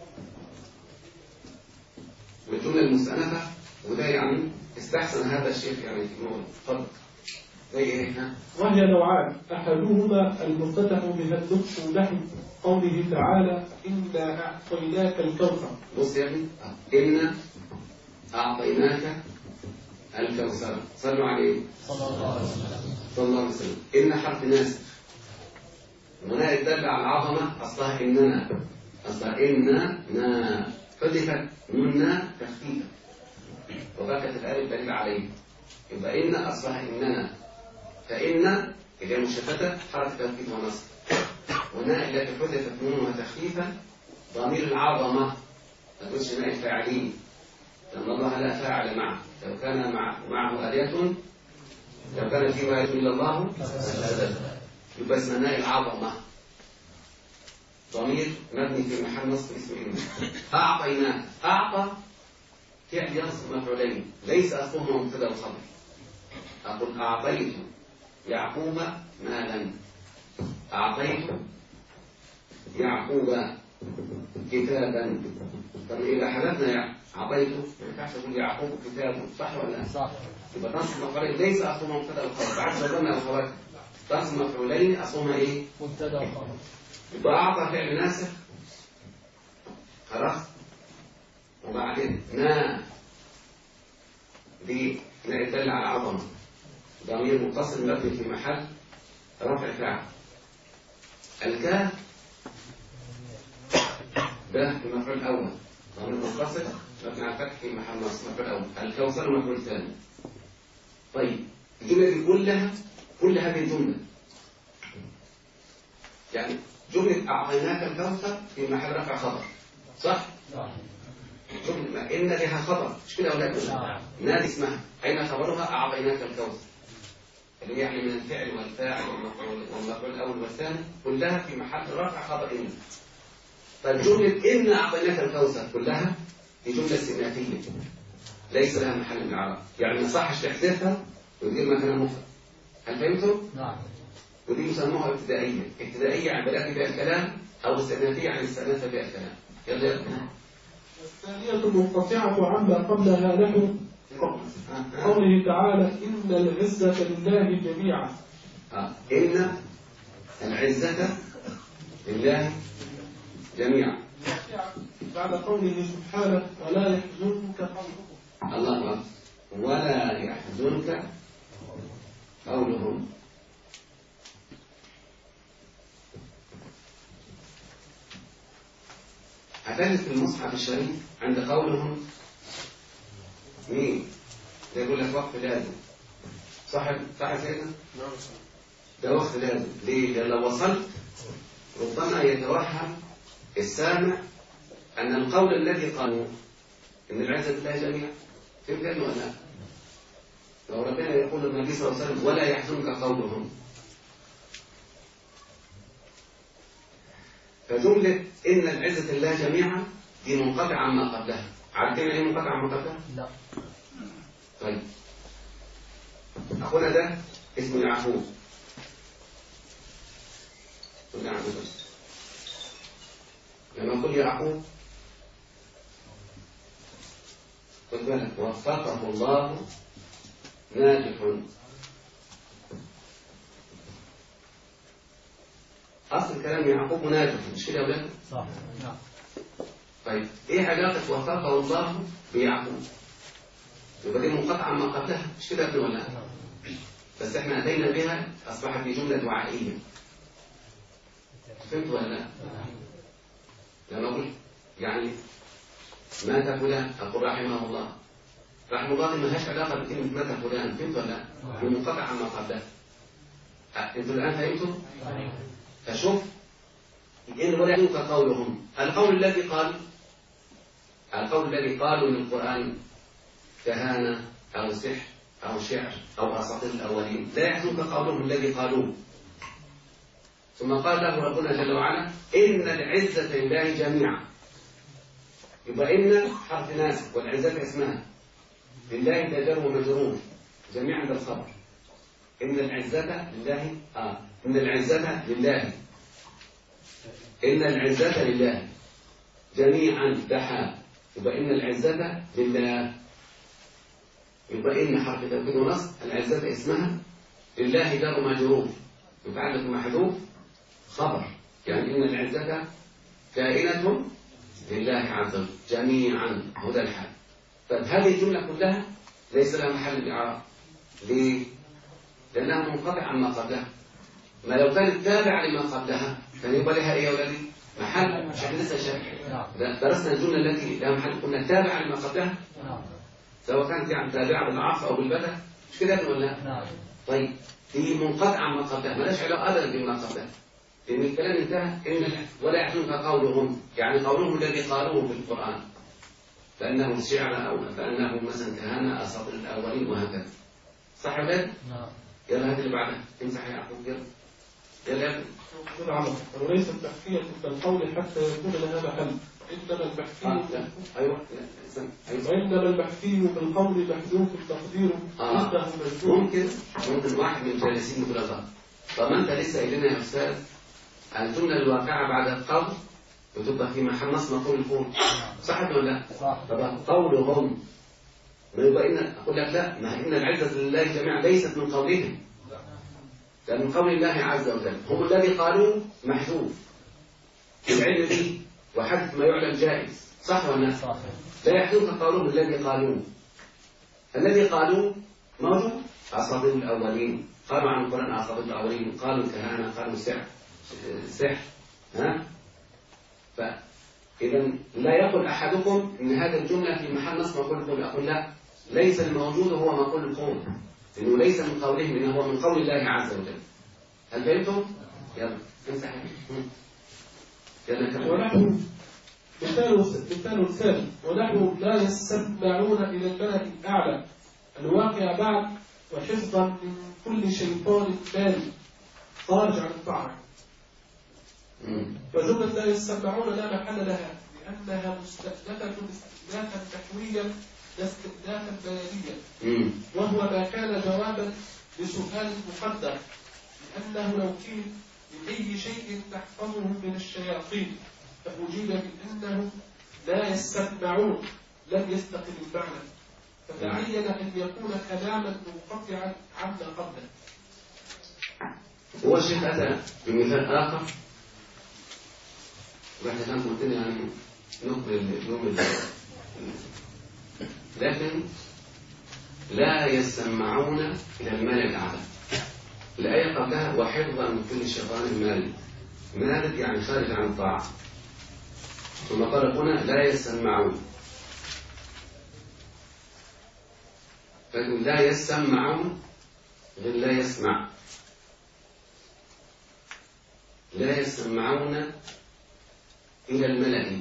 والجملة المستأنفة، وده يعني استحسن هذا الشيخ يعني في الموضوع. تفضل. زي إيه؟ وهي نوعان، أحدهما المفتتح بها النطق نحو قوله تعالى إنا أعطيناك الكوثر. بص يا ابني، إنا أعطيناك الكوثر. صلوا عليه صلى الله عليه وسلم. إن حرف ناسخ، وهنا يدل على العظمة. أصلها إننا، أصلها إننا حذفت ننا تخفيفا وبكت الألف دليل عليه. يبقى إن أصلها إننا، فإن إذا مشتتة حرف تخفيف ونصب، ونا التي حذفت نونها تخفيفا ضمير العظمة. ما تقولش نائب فاعلين، لأن الله لا فاعل معه. لو كان معه آلية، لو كان فيه آلية إلا الله يبقى اسمها نائب العظمة. ضمير مبني في محل نصب اسم إن. أعطيناه، أعطى فعل ينصب مفعولين ليس أصلهما مبتدأ وخبر. أقول أعطيت يعقوب مالا، أعطيت يعقوب كتابا. طب إذا حذفنا أعطيته ما ينفعش تقول يعقوب كتاب صح ولا لا؟ صح. يبقى تنصب مفعولين ليس أصلهما مبتدأ وخبر. بعد ما قلنا الخبر تنصب مفعولين أصلهما إيه؟ مبتدأ وخبر. يبقى أعطى فعل ناسخ خلاص. وبعدين نا دي يدل على عظمة، ضمير متصل مبني في محل رفع فاعل. الكاف ده في المفعول الأول، ضمير متصل مبني على الفتح في محل نصب مفعول الأول. الكوثر مفعول ثاني. طيب الجملة دي كل هذه الجملة يعني جملة أعطيناك الكوثر في محل رفع خبر صح؟ جملة إن لها خبر مش كده ولا كده؟ نادي اسمها أين خبرها؟ أعطيناك الكوثر، اللي يعني من الفعل والفاعل والمفعول الأول والثاني كلها في محل رفع خبر إن. فالجملة إن أعطيناك الكوثر كلها دي جملة استئنافية ليس لها محل من الإعراب. يعني ما صحش تحذفها وتدير مكانها مفرد. هل فهمتوا؟ نعم. ودي يسموها ابتدائية. ابتدائية عن بدأت بها الكلام، أو استئنافية عن استئناف بها الكلام. يلا. الثانية منقطعة عما قبلها نحو قوله تعالى إن العزة لله جميعا. إن العزة لله جميعا. بعد قوله سبحانه ولا يحزنك قولهم. الله أكبر. ولا يحزنك قولهم. هتجد في المصحف الشريف عند قولهم مين؟ ده يقول لك وقف لازم. صح يا سيدنا؟ ده وقف لازم. ليه؟ لأن لو وصلت ربما يتوهم السامع أن القول الذي قالوا إن العزة لله جميعا فهمت ولا لا؟ لو ربنا يقول للنبي صلى الله عليه وسلم ولا يحزنك قولهم، فجملة إن العزة لله جميعا دي منقطعة عما قبلها. عارفين ايه منقطعة عما قبلها؟ لا. طيب أخونا ده اسمه يعقوب. قل يعقوب بس. لما نقول يعقوب خد بالك وفقه الله ناجح. أصل كلام يعقوب ناجح مش كده يا ولاد؟ صح. نعم. طيب إيه علاقة وفقه الله بيعقوب؟ يبقى دي منقطعة عما قبلها مش كده ولا لا؟ بس احنا أتينا بها أصبحت في جملة دعائية. فهمت ولا لا؟ لما أقول يعني مات فلان أقول رحمه الله. رحمه الله ما لهاش علاقة بكلمة مات فلان. فهمت ولا لا؟ دي منقطعة عما قبلها. أنتوا الآن فهمتوا؟ فشوف إن ولا يحزنك قولهم. القول الذي قالوا من القرآن كهانة أو سحر أو شعر أو أساطير الأولين لا يحزنك قولهم الذي قالوه. ثم قال له ربنا جل وعلا إن العزة لله جميعا. يبقى إن حرف ناسب والعزة اسمها لله ده جر ومجرور جميعا ده الخبر. إن العزة لله إن العزة لله إن العزة لله جميعا ده حال. يبقى إن العزة لله. يبقى إن حرف توكيد ونصب العزة اسمها لله جر ومجرور متعلق محذوف خبر. يعني إن العزة كائنة لله عز وجل جميعا هو ده الحال. طيب هذه الجملة كلها ليس لها محل الإعراب. ليه؟ لأنها منقطعة عما قبلها. ما لو كانت تابعة لما قبلها كان يبقى لها إيه يا ولدي؟ محل. مش احنا لسه درسنا الجملة التي لها محل قلنا تابعة لما قبلها سواء كانت يعني تابعة بالعطف أو بالبدء مش كده ولا لا؟ طيب دي منقطعة عما قبلها مالهاش علاقة أبدا بما قبلها. لأن الكلام انتهى إن ولا يحزنك قولهم يعني قولهم الذي قالوه في القرآن فإنه شعر أو فإنه مثلا كهانة أساطير الأولين وهكذا. صح ولا لا؟ يلا هذه اللي بعدها امسح يا يعقوب يلا. وليس التحقيق كالقول حتى يكون لها محل. إنما البحثي وإنما البحثي بالقول محذوف التقدير إنه مجنون. ممكن واحد من الجالسين يقول الله طب ما أنت لسه قايل لنا يا أستاذ الجملة الواقعة بعد القول وتبقى في محل نصب مفعول القول. صح ولا لا؟ طب قولهم ما يبقى إن أقول لك لا ما إن العزة لله جميعا ليست من قولهم لأن من قول الله عز وجل. هم الذي قالوه محذوف العلم به وحدث ما يعلم جائز. صح ولا لا؟ لا يحدث قولهم الذي قالوه. الذي قالوه موجود أساطير الأولين قالوا عن القرآن أساطير الأولين قالوا كهانة قالوا سحر فإذا لا يقول أحدكم إن هذه الجملة في محل نصب مقول القول. أقول لا ليس الموجود هو مقول القول إنه ليس من قولهم إنه هو من قول الله عز وجل. هل فهمتم؟ يلا امسح يلا كمل. ونحن مثال ثاني ونحن لا يستمعون إلى الملأ الأعلى الواقع بعد وحفظا من كل شيطان مارد خارج عن الطاعة. فجملة لا يستمعون لا محل لها لأنها مستأنفة استئنافا تحويا لا استئنافا بيانيا وهو ما كان جوابا لسؤال مقدر لأنه لو قيل من أي شيء تحفظه من الشياطين فأجيب بأنه لا يستمعون لم يستقل المعنى فتعين أن يكون كلاما منقطعا عما قبله. هو الشيخ أتى بمثال آخر واحنا كان قلت لنا يعني نقبل اليوم لكن لا يسمعون إلى الملأ الأعلى. الآية قبلها وحفظا من كل شيطان مارد. مارد يعني خارج عن الطاعة. ثم قال هنا لا يسمعون. فإن لا يسمعون غير لا يسمع. لا يسمعون إلى الملأ.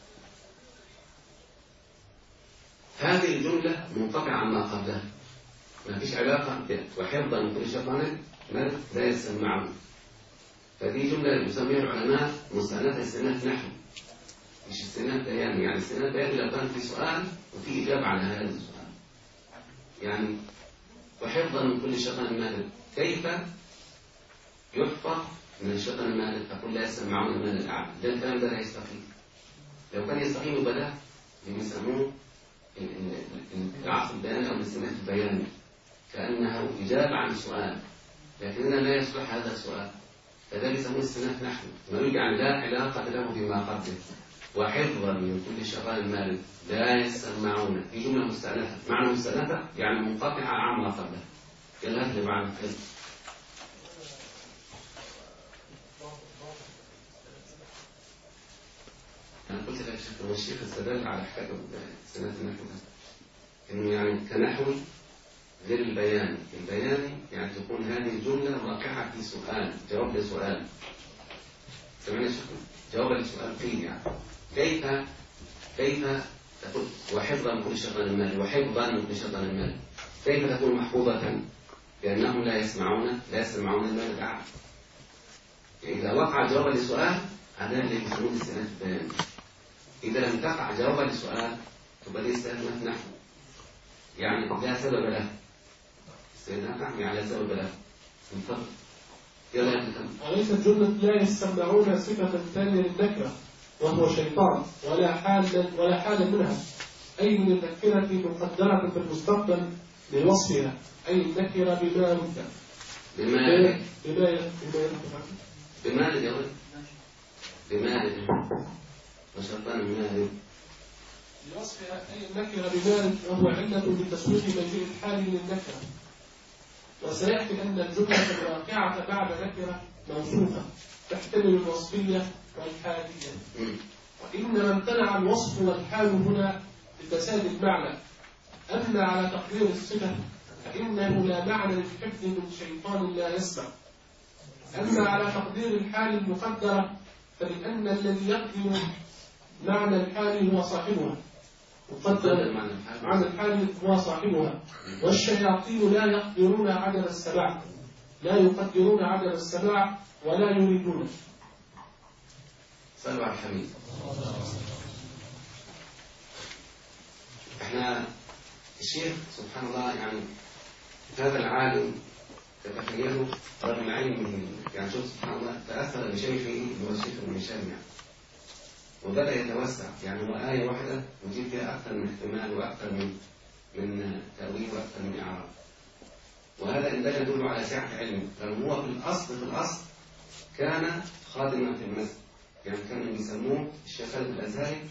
هذه الجملة منقطعة عما قبلها، ما فيش علاقة وحفظا من كل شيطان مارد لا يسمعون. فدي جملة يسميها العلماء مستأنفة استئناف نحو، مش استئناف بيان. يعني استئناف بيان لو كان في سؤال وفي إجابة على هذا السؤال. يعني وحفظا من كل شيطان مارد، كيف يحفظ من الشيطان المارد؟ فقل لا يسمعون المال الأعلى. ده الكلام ده لا يستقيم. لو كان يستقيم يبقى ده اللي بيسموه العصر البياني أو الاستئناف البياني، كأنه إجابة عن سؤال، لكننا لا يصلح هذا السؤال، فده بيسموه استئناف نحو. ما يعني لا علاقة له بما قبله. وحفظا من كل شيطان مارد لا يسمعون، في جملة مستأنفة. معنى مستأنفة يعني منقطعة عما قبلها. يلا اللي بعد كده. أنا قلت لك شيخ هو الشيخ استدل على حكاية استئناف النحو ده إنه يعني كنحو غير البياني. البياني يعني تكون هذه الجملة واقعة في سؤال، جواب لسؤال. سمعنا شيخ؟ جواب لسؤال فيه يعني كيف تقول وحفظا من كل شيطان المال، وحفظا من كل شيطان المال، كيف تكون محفوظة؟ لأنهم لا يسمعون المال الأعلى. إذا وقع جوابا لسؤال هذا اللي يسمونه استئناف البياني. إذا لم تقع جوابا لسؤال تبقى دي استئناف نحو، يعني لا سبب له. استئناف نحو يعني لا سبب له. من فضل يلا يا ابن. وليست جملة لا يسمعون صفة ثانية للنكرة وهو شيطان ولا حال منها، أي من النكرة مقدرة في المستقبل لوصفها، أي النكرة بما رد. بمال وشيطان مال لوصفها، أي النكرة بمال، وهو علة لتسويق مجيء الحال للنكرة. وسيأتي أن الجملة الواقعة بعد نكرة موصوفة تحتمل الوصفية والحالية، وإنما امتنع الوصف والحال هنا لفساد المعنى. أما على تقدير الصفة فإنه لا معنى للحفظ من شيطان لا يسمع. أما على تقدير الحال المقدرة فلأن الذي يقدر معنى الحال هو صاحبها، يقدر معنى الحال هو صاحبها. والشياطين لا يقدرون عدم السماع، لا يقدرون عدم السماع ولا يريدونه. صلوا على الحميد. احنا الشيخ سبحان الله يعني هذا العالم تتخيله رغم علمه، يعني شوف سبحان الله تأثر بشيخه اللي هو الشيخ ابن هشام يعني، وبدأ يتوسع. يعني هو آية واحدة وجيب فيها أكثر من احتمال وأكثر من تأويل وأكثر من إعراب، وهذا إن دل يدل على سعة علمه. لأنه هو في الأصل كان خادما في المسجد، يعني كانوا يسموه الشيخ خالد الأزهري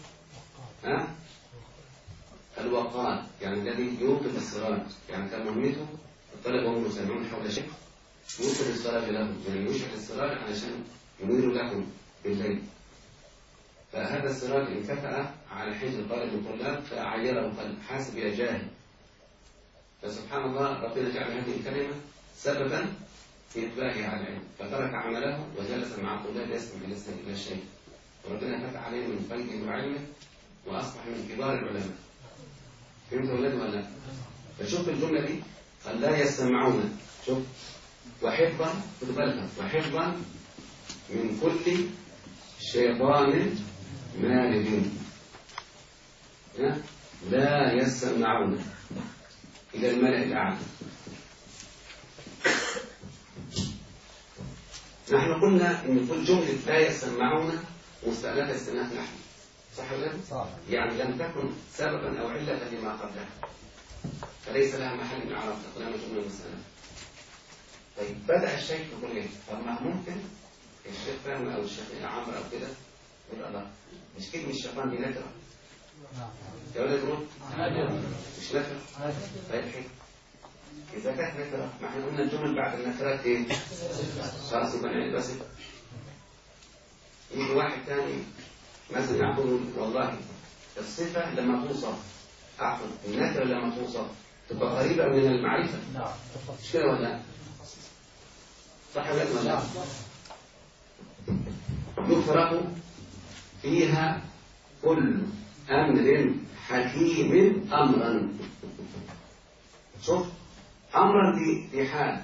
الوقاد، يعني الذي يوقد السراج. يعني كان مهمته الطلبة وهم يسمعون حول شيخ يوقد السراج لهم، يعني يشعل السراج علشان ينير لهم بالليل. فهذا السراج انكفأ على حجر طالب الطلاب فأعيره قال حاسب يا جاهل. فسبحان الله ربنا جعل هذه الكلمة سببا في إطباقه على العلم، فترك عمله وجلس مع الطلاب يسمع إلى الشيء، وربنا فتح عليه من فيضه وعلمه وأصبح من كبار العلماء. فهمت ولاد ولا؟ فشوف الجملة دي قال لا يسمعون، شوف وحفظا، خد بالك، وحفظا من كل شيطان مارد لا يسمعون إلى الملأ الأعلى. نحن قلنا إن كل جملة لا يسمعون مستأنفة استئناف نحو، صح ولا لا؟ صح. يعني لم تكن سببا أو علة لما قبلها، فليس لها محل من إعراب، تقولها جملة مستأنفة. طيب بدأ الشيخ يقول إيه؟ طب ما ممكن الشيخ فهم أو الشيخ عمرو أو كده يقول الله مش كلمة الشيطان دي نكرة، يا ولد رد مش نكرة طيب حلو إذا كانت نكرة ما احنا قلنا الجمل بعد النكرات ايه؟ خلاص يبقى نعيد بس. يجي واحد تاني مثلا يقول والله الصفة لما توصف عفوا النكرة لما توصف تبقى قريبة من المعرفة. نعم. مش كده ولا لا؟ صح ولا لا؟ يفرق فيها كل أمر حكيم أمرا. شوف أمرا دي حال.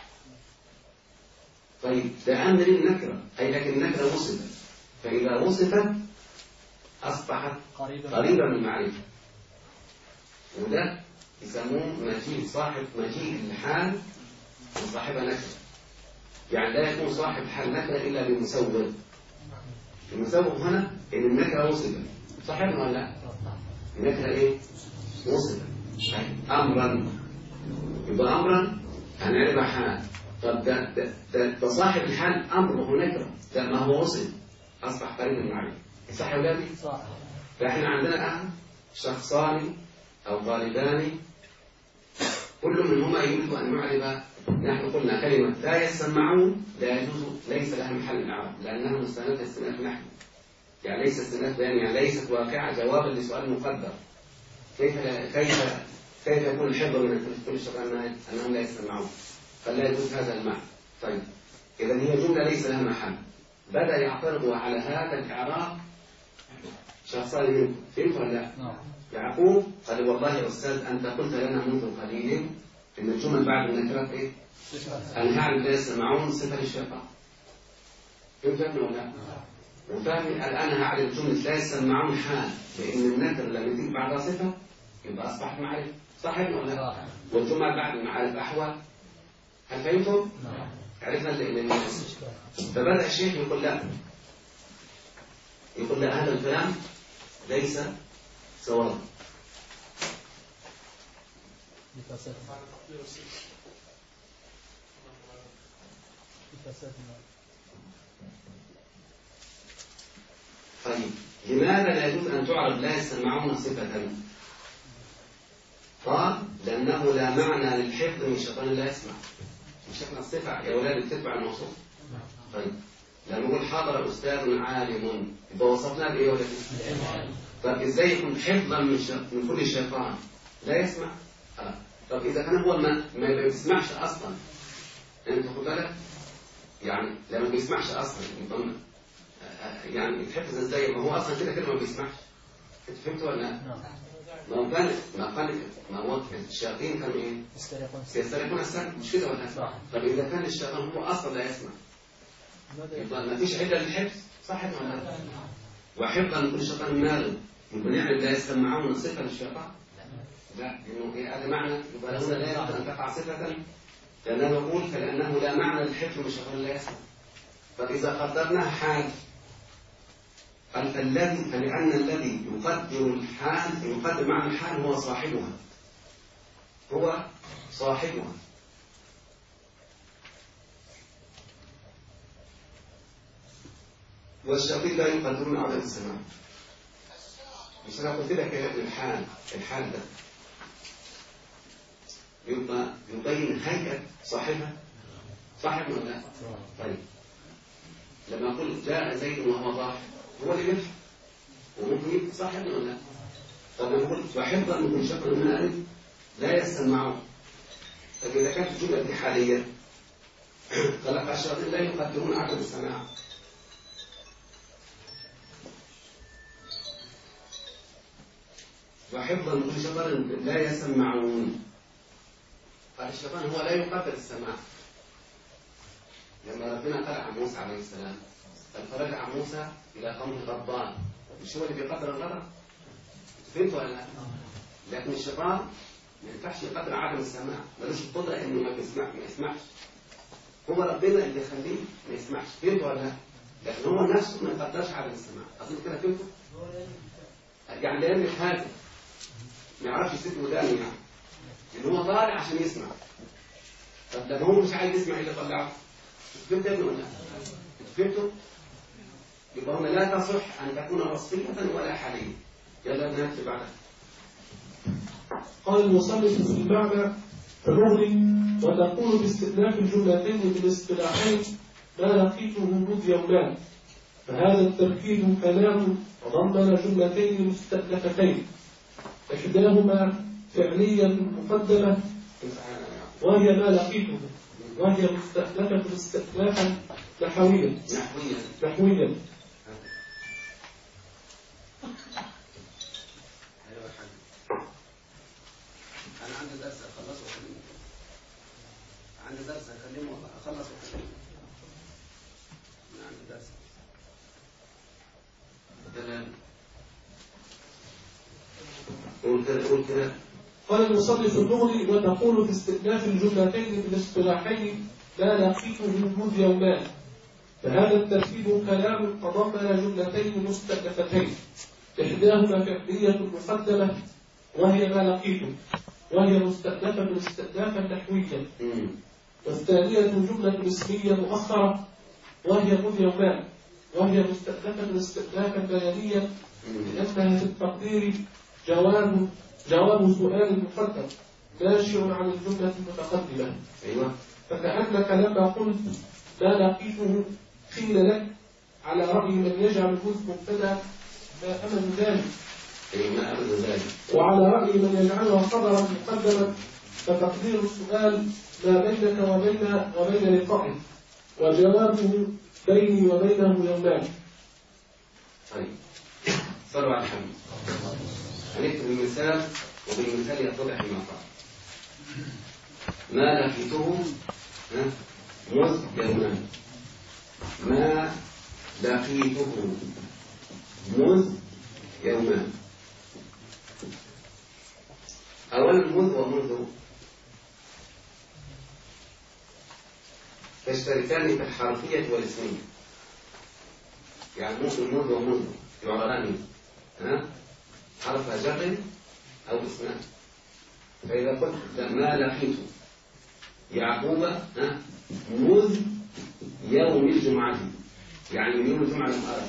طيب ده أمر نكرة أي لكن النكرة وصفت، فإذا وصفت أصبحت قريبة من المعرفة، وده يسموه مجيء صاحب مجيء الحال وصاحبها نكرة. يعني لا يكون صاحب حال نكرة إلا بمسوغ. المسوغ هنا إن النكرة وصفت، صحيح ولا لا؟ النكرة إيه؟ وصفت أمرا، يبقى أمرا هنعرفها حال. طب ده صاحب الحال أمره نكرة، ده ما هو وصف أصبح قريب من المعرفة. صح ولا لا؟ صح. فإحنا عندنا الآن شخصان أو طالبان كل منهما يريد أن يعرف. نحن قلنا كلمة لا يسمعون لا يجوز، ليس لها محل الإعراب لأنها مستندة استئناف نحن، يعني ليس استئناف بيان، يعني ليست واقعة جوابا لسؤال مقدر. كيف يكون الحفظ من كل شيء أنهم لا يسمعون؟ فلا يجوز هذا المعنى. طيب إذا هي جملة ليس لها محل. بدأ يعترض على هذا الإعراب شخصان منكم، فهمت ولا لا؟ يعقوب قال والله يا أستاذ أنت قلت لنا منذ قليل إن الجمل بعد النكرات إيه؟ أن هعرف لا يسمعون صفة للشيطان. فهمت ولا لا؟ وفهم الآن هعرف جملة لا يسمعون حال، لأن النكر لما تيجي بعدها صفة يبقى أصبحت معرفة، صح ولا لا؟ والجمل بعد المعارف أحوال. هل فهمتم؟ عرفنا الناس. فبدأ الشيخ يقول لا، يقول لا، هذا الكلام ليس صواب. طيب لماذا لا يجوز أن تعرف لا يسمعون صفة؟ قال لأنه لا معنى للحفظ من شيطان لا يسمع. مش احنا الصفة يا ولاد بتتبع الموصوف. طيب لما نقول حاضر أستاذ عالم يبقى وصفناه بإيه ولا إيه؟ طب إزاي يكون حفظا من كل شيطان لا يسمع؟ طب إذا كان هو ما بيسمعش أصلا، أنت خد بالك؟ يعني لما بيسمعش أصلا يبقى يعني يتحفظ إزاي؟ ما هو أصلا كده ما بيسمعش. أنت فهمت ولا لا؟ ما هو الشياطين كانوا ايه؟ يسترقون السمع، مش كده ولا لا؟ طب اذا كان الشيطان هو اصلا لا يسمع يبقى ما فيش عله للحفظ، صح ولا لا؟ وحفظا من كل شيطان ماله يبقى نعرف لا يسمعون صفه للشيطان؟ لا، لانه ايه هذا معنى يبقى هنا لا يمكن ان تقع صفه، لانه يقول فلانه لا معنى للحفظ من شيطان لا يسمع. فاذا قدرناها حال قال فلأن الذي يقدر الحال يقدر معنى الحال هو صاحبها، هو صاحبها. والشياطين لا يقدرون عدد السماع. مش أنا قلت لك يا ابن الحال ده يبقى يبين هيئة صاحبها، صاحب ولا لا؟ طيب لما أقول جاء زيد وهو ضاحك هو اللي بيضحك وممكن يبقى صاحب ولا لا؟ طب نقول وحفظا من شكل المعارف لا يسمعون. طب إذا كانت الجملة دي حالية خلق الشياطين لا يقدرون عدد السماع. وحفظا من شطر لا يسمعون. قال الشيطان هو لا يقدر السماع. لما ربنا قال عن موسى عليه السلام فرجع موسى إلى قومه غضبان، مش هو اللي بيقدر الغضب؟ فهمت ولا لا؟ لكن الشيطان ما ينفعش يقدر عدم السماع، ملوش القدرة إنه ما يسمعش. هو ربنا اللي يخليه ما يسمعش، فهمت ولا لا؟ لكن هو نفسه ما يقدرش عدم السماع. أظن كده فهمتوا؟ يعني لا يملك هذا، ما يعرفش يسد ودانه يعني، لأن هو طالع عشان يسمع. طب لما هو مش عايز يسمع اللي طلعه، فهمت يا ابني ولا لا؟ فهمتوا؟ يبقى هنا لا تصح أن تكون وصفية ولا حالية. يلا نكتب بعدها. قال المصنف في المعنى فنغني وتقول باستئناف الجملتين بالاصطلاحين ما لقيته منذ يومان، فهذا التركيب كلام تضمن جملتين مستأنفتين إحداهما فعلية مقدمة وهي ما لقيته، وهي مستأنفة استئنافا نحويا. أنا عندي درس أخلصه وأكلمه. عندي درس أكلمه أخلص وأكلمه. أنا عندي درس. تمام. قول كده. قال المصنف النغري وتقول في استئناف الجملتين بالاصطلاحين لا لقيته منذ يومان، فهذا الترتيب كلام تضمن جملتين مستأنفتين إحداهما فعلية مقدمة وهي ما لقيته، وهي مستأنفة استئنافا نحويا، والثانية جملة اسمية مؤخرة وهي منذ يومان، وهي مستأنفة استئنافا بيانيا لأنها في التقدير جواب سؤال مقدم ناشئ عن الجملة المتقدمة. أيوة. فكأنك لما قلت ما لقيته قيل لك على رأي من يجعل الجزء مبتدا ما أمل ذلك، وعلى رأي من يجعلها خبرا مقدما فتقدير السؤال ما بينك وبين لقائه، وجوابه بيني وبينه يومان. طيب صلوا على الحمد. هنكتب المثال وبالمثال يتضح المقام. ما لقيته منذ يومان. ما لقيته منذ يومان. أولا منذ ومنذ تشتركان في الحرفية والاسمية، يعني ممكن منذ ومنذ يعرفان حرف جر أو اسمان. فإذا قلت ما لقيت يعقوب منذ يوم الجمعة، يعني من يوم الجمعة المؤرخ.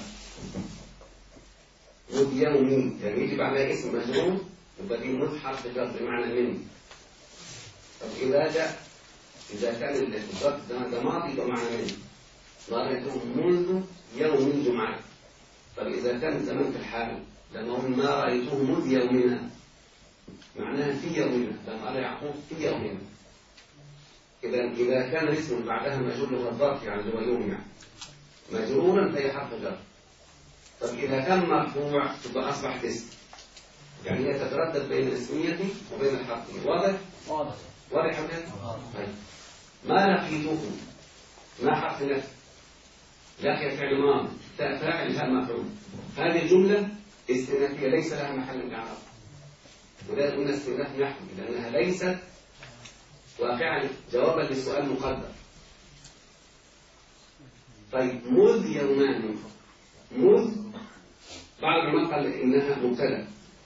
منذ يوم يعني يجي بعدها اسم مجرور يبقى دي منذ حرف جر بمعنى من. طب إذا كان الظرف ده ماضي بمعنى من، رأيته منذ يوم الجمعة. طب إذا كان زمان في الحال لما هم ما رأيته منذ يومنا معناها في يومنا، لما قال يعقوب في يومنا. إذا كان الاسم بعدها مجرور هو الظرف يعني هو يوم يعني مجرورا فهي حرف جر. طب إذا كان مرفوع تبقى أصبحت اسم، يعني هي تتردد بين الاسمية وبين الحرفية. واضح؟ واضح كده؟ طيب ما لقيته ما حرف نفي، لقي فعل ماضي فاعل ها مفعول. هذه الجملة استئنافية ليس لها محل من الإعراب، وده قلنا استئناف نحوي لأنها ليست واقعا جوابا لسؤال مقدر. طيب منذ يومان، منذ بعض العلماء قال إنها مبتدأ،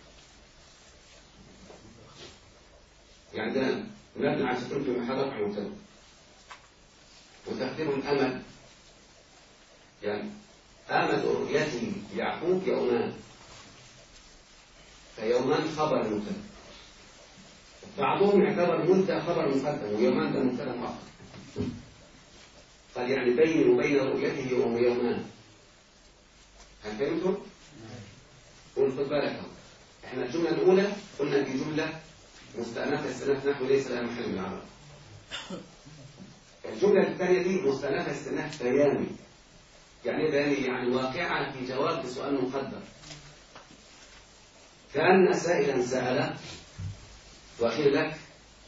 يعني ده مبني على سكون في محل رفع مبتدأ، وتقدير الأمل يعني آمد رؤيته يعقوب يومان، فيومان خبر مبتدأ. بعضهم يعتبر مدة خبر مقدم ويومان ده مبتدأ مؤخر، قال يعني بيني وبين رؤيته يومان. هل فهمتوا؟ قول خد بالك اهو، احنا الجملة الأولى قلنا دي جملة مستأنفة استئناف نحو ليس لها محل من الإعراب. الجملة الثانية دي مستأنفة استئناف بياني، يعني بياني يعني واقعة في جواب سؤال مقدر. كأن سائلا سأل وقيل لك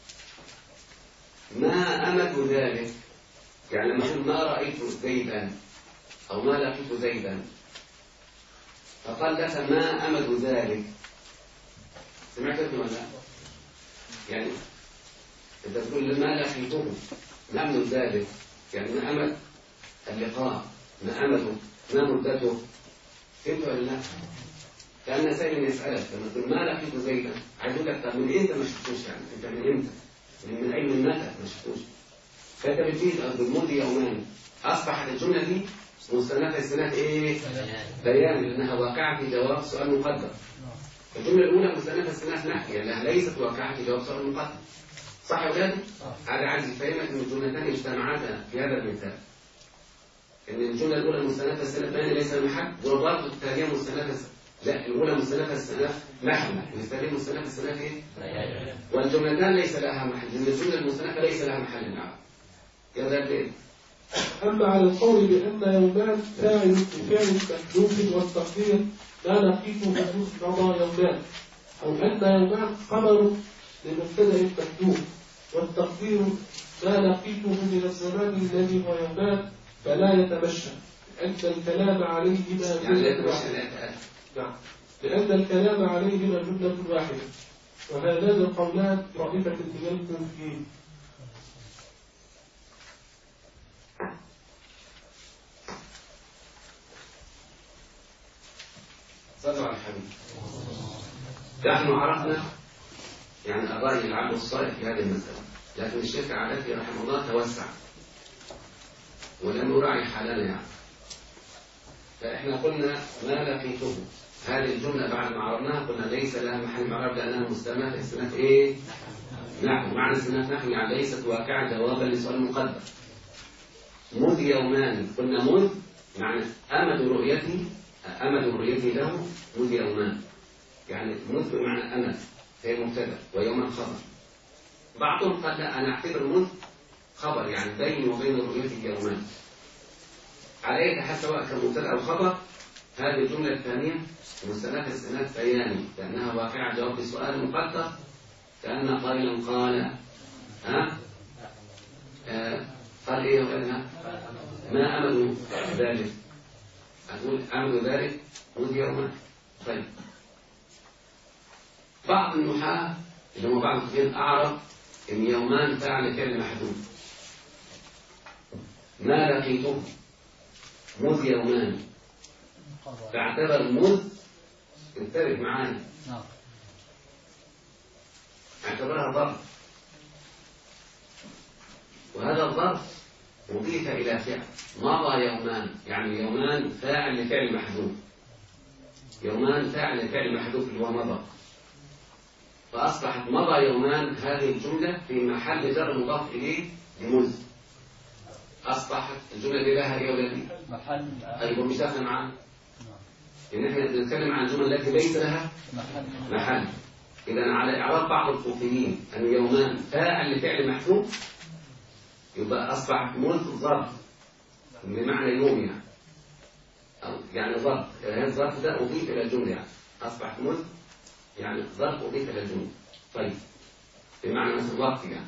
ما أمد ذلك، يعني لما أقول ما رأيت زيدا أو ما لقيت زيدا فقال لك ما أمد ذلك. سمعت ابني ولا لا؟ يعني إذا تقول ما لقيته ما أمد ذلك يعني ما أمد اللقاء، ما أمده، ما مدته. فهمت ولا لا؟ كأن سائل يسألك لما تقول ما لقيت زيدا عايز يقول لك طب من إمتى ما شفتوش، يعني أنت من إمتى؟ من أي من متى ما شفتوش؟ فأنت بتجيب بالماضي يومان. أصبحت الجملة دي مستأنفة استئناف إيه؟ بيان، لأنها واقعة في جواب سؤال مقدر. الجملة الأولى مستأنفة استئناف نحوي لأنها ليست واقعة في جواب سؤال مقدم. صح يا ولاد؟ هذا عايز يفهمك إن الجملتان اجتمعتا في هذا المثال. إن الجملة الأولى مستأنفة استئناف بياني ليس لها محل، وبرضه الثانية مستأنفة لا الأولى مستأنفة استئناف نحوي، والثانية مستأنفة استئناف إيه؟ والجملتان ليس لها محل، لأن الجملة المستأنفة ليس لها محل نعم. يا ذا البيت. أما على القول بأن يومان فاعل بفعل محذوف والتقدير ما لقيته محذوف مضى يومان، أو أن يومان خبر لمبتدأ محذوف والتقدير ما لقيته من الزمان الذي هو يومان فلا يتمشى لأن الكلام عليهما جملة واحدة. لأن الكلام عليهما جملة واحدة، وهذان القولان طائفة من الكوفيين. صلوا على الحبيب. نحن عرفنا يعني الرأي العام الصالح في هذه المسألة، لكن الشيخ عادتي رحمه الله توسع ولم يراعي حالنا يعني. فإحنا قلنا ما لقيته، هذه الجملة بعد ما عرفناها قلنا ليس لها محل معرب لأنها مستأنفة استئناف إيه؟ نحو. معنى استئناف نحو يعني ليست واقعة جوابا لسؤال مقدر. مذ يومان، قلنا مذ معنى أمد رؤيتي له مذ يومان، يعني مذ بمعنى أمد هي مبتدأ ويوما خبر. بعضهم قال لا أنا أعتبر مذ خبر يعني بين وبين رؤيته يومان. عليك حتى سواء كان مبتدأ أو خبر، هذه الجملة الثانية مستأنفة استئناف بياني لأنها واقعة جواب لسؤال مقدر، كأن قائلا قال قال إيه وقالها ما أمد ذلك، أقول أمد ذلك مذ يوما. طيب بعض النحاة اللي هم بعض الكثير أعرف إن يومان فعل فعل محذوف، ما لقيته مذ يومان، فاعتبر مذ انتبه معانا اعتبرها ظرف، وهذا الظرف أضيف إلى فعل. مضى يومان يعني يومان فاعل لفعل محذوف، يومان فاعل لفعل محذوف اللي هو مضى، فأصبحت مضى يومان هذه الجملة في محل جر مضاف إليه لمذ. أصبحت الجملة دي لها إيه ولا دي؟ محل. أيوة مش داخل معانا. إن إحنا بنتكلم عن الجمل التي ليس لها محل. إذا على إعراب بعض الكوفيين أن يومان فاعل لفعل محذوف، يبقى أصبح مذ ظرف بمعنى يوم يعني، أو يعني ظرف، هذا الظرف ده أضيف إلى الجملة يعني، أصبح مذ يعني ظرف أضيف إلى الجملة. طيب بمعنى مثل وقت يعني.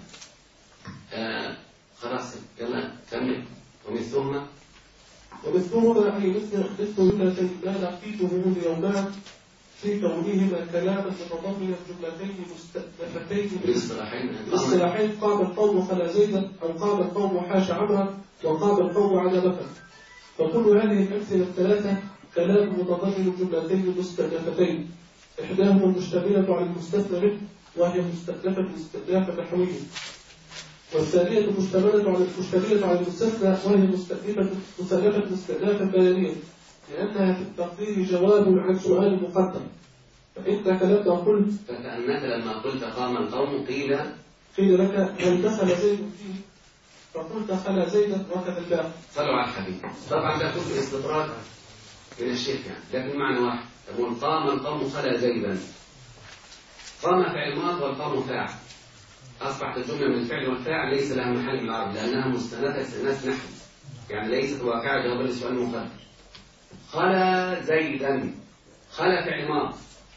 خلاص يلا كمل. ومثلهما أي مثل جملتين ما لقيته منذ يومان في كونهما كلاما متضمنا جملتين مستأنفتين باصطلاحين قام القوم خلا زيدا أو قام القوم حاش عمرا وقام القوم على بكر. فكل هذه الأمثلة الثلاثة كلام متضمن جملتين مستأنفتين، إحداهما المشتملة على المستثنى منه وهي مستأنفة استئنافا نحويا، والثانية مشتملة على المستثنى وهي مستأنفة استئنافا بيانيا، لأنها في التقدير جواب عن سؤال مقدم. فإنك لما قلت فكأنك لما قلت قام القوم قيل لك هل دخل زيد فيه؟ فقلت خلا زيدا وكذا الباقي. صلوا على الحبيب. طبعا ده كله استطراد من الشيخ يعني، لكن معنى واحد. تقول قام القوم خلا زيدا، قام فعل ماض والقوم فاعل، أصبحت الجملة من الفعل والفاعل ليس لها محل من العرب لأنها مستأنفة استئناف نحو، يعني ليست واقعة جوابا لسؤال مقدر. خلا زيدا، خلا فعل ماض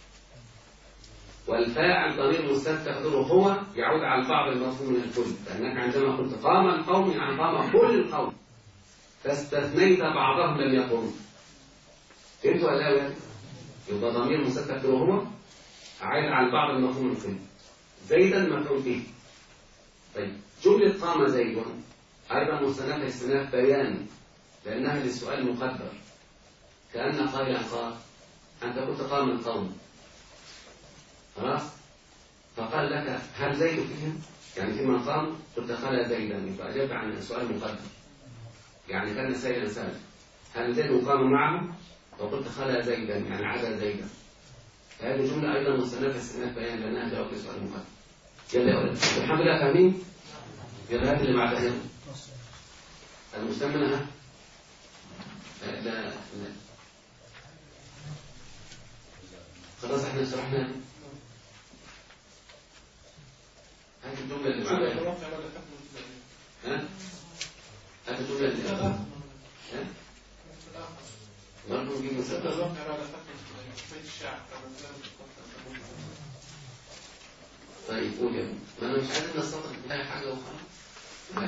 والفاعل ضمير مستتر تقدره هو يعود على البعض المفهوم من الكل، لأنك عندما قلت قام القوم يعني قام كل القوم، فاستثنيت بعضهم لم يقوموا. فهمتوا ولا لا؟ يبقى ضمير مستتر تقدره هو عائد على البعض المفهوم من الكل. زيدا مفعول به. طيب جملة قام زيد أيضا مستأنفة استئناف بيان لأنها للسؤال مقدر، كأن قائلا قال أنت قلت قام القوم خلاص، فقال لك هل زيد فيهم؟ يعني فيما قام قلت خلا زيدا، يبقى أجاب عن السؤال مقدر، يعني كان سائلا سأل هل زيد قام معه؟ وقلت خلا زيدا يعني عدا زيدا. هذه جملة أيضا مستندة استئناف بيان لأنها جواب لسؤال مقدم. يلا يا ولد الحمد لله فاهمين؟ يلا هات اللي بعدها يلا. المستمنة لا خلاص احنا شرحنا. هات الجملة اللي بعدها. ها؟ هات الجملة اللي بعدها. ها؟ برضه نجيب مسألة. طيب قول يا ابني. ما انا مش عايز نستطرق بأي حاجة وخلاص.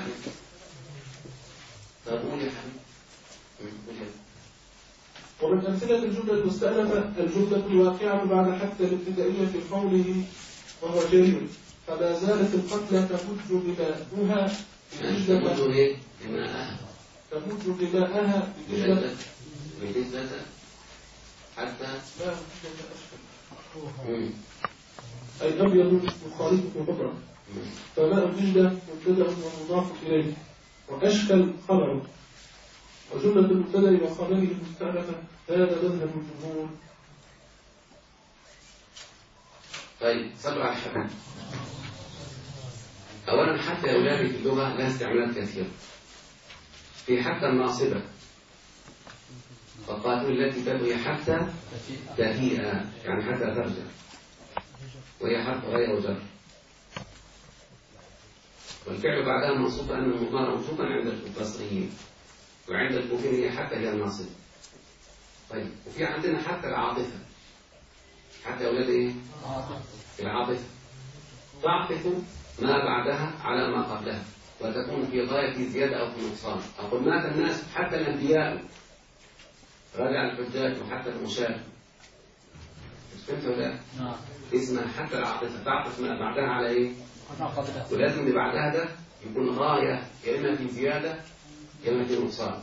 طيب قول يا حبيبي. قول يا ابني. ومن أمثلة الجملة المستأنفة الجملة الواقعة بعد حتى الابتدائية في قوله وهو جريء فلا زالت القتلى تمج دماؤها تمج ايه؟ دماءها. تمج دماءها بدجلة حتى أي أبيض مخالف وكبرى فماء دجلة مبتدأ ومضاف إليه وأشكل خبره وجملة المبتدأ وخبره المستأنفة هذا مذهب الجمهور. طيب صلوا على الحبيب. أولا حتى يا أولادي في اللغة لها استعمالات كثيرة. في حتى الناصبة فقاتل التي تبغي حتى تفيء يعني حتى ترجع وهي حرف غير وجر والفعل بعدها منصوب أن المضارع منصوبا عند البصريين وعند الكوفيين هي حتى هي الناصبة. طيب وفي عندنا حتى العاطفة. حتى يا أولاد إيه؟ العاطفة تعطف ما بعدها على ما قبلها وتكون في غاية زيادة أو في نقصان. أقول مات الناس حتى الأنبياء رجع الحجاج وحتى المشاة. فهمت ولا؟ اسمها حتى العاطفة تعطف ما بعدها على إيه؟ ولازم اللي بعدها ده يكون غاية يا إما في زيادة يا إما في نقصان.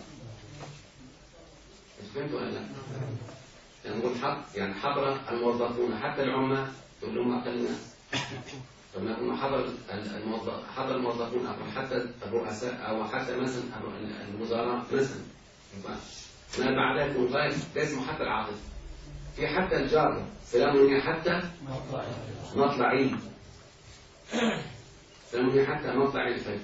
فهمت ولا لا؟ يعني نقول يعني حضر الموظفون حتى العمال تقول لهم أقل الناس. لما يكون حضر الموظفون أو حتى الرؤساء أو حتى مثلا الوزراء مثلا ما بعدها يكون غاية ده اسمه حتى العاطفة. في حتى الجار سلام هي حتى مطلعي سلام هي حتى مطلع الفجر.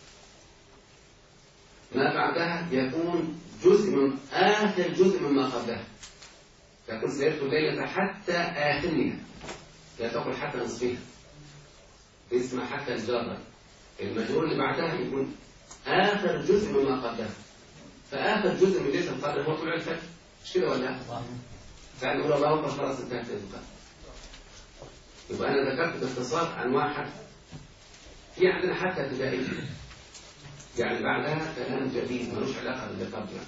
ما بعدها يكون جزء من آخر جزء مما قبلها تكون سيرت الليلة حتى آخرها لا تقل حتى نصفها اسمها حتى الجارة. المجرور اللي بعدها يكون آخر جزء مما قبلها فآخر جزء من ليلة القدر هو طلوع الفجر. مش كده ولا؟ فعلا نقول الله أكبر خلاص انتهت ليلة القدر. يبقى أنا ذكرت باختصار أنواع حتى. في عندنا حتى ابتدائية يعني بعدها كلام جديد ملوش علاقة باللي قبله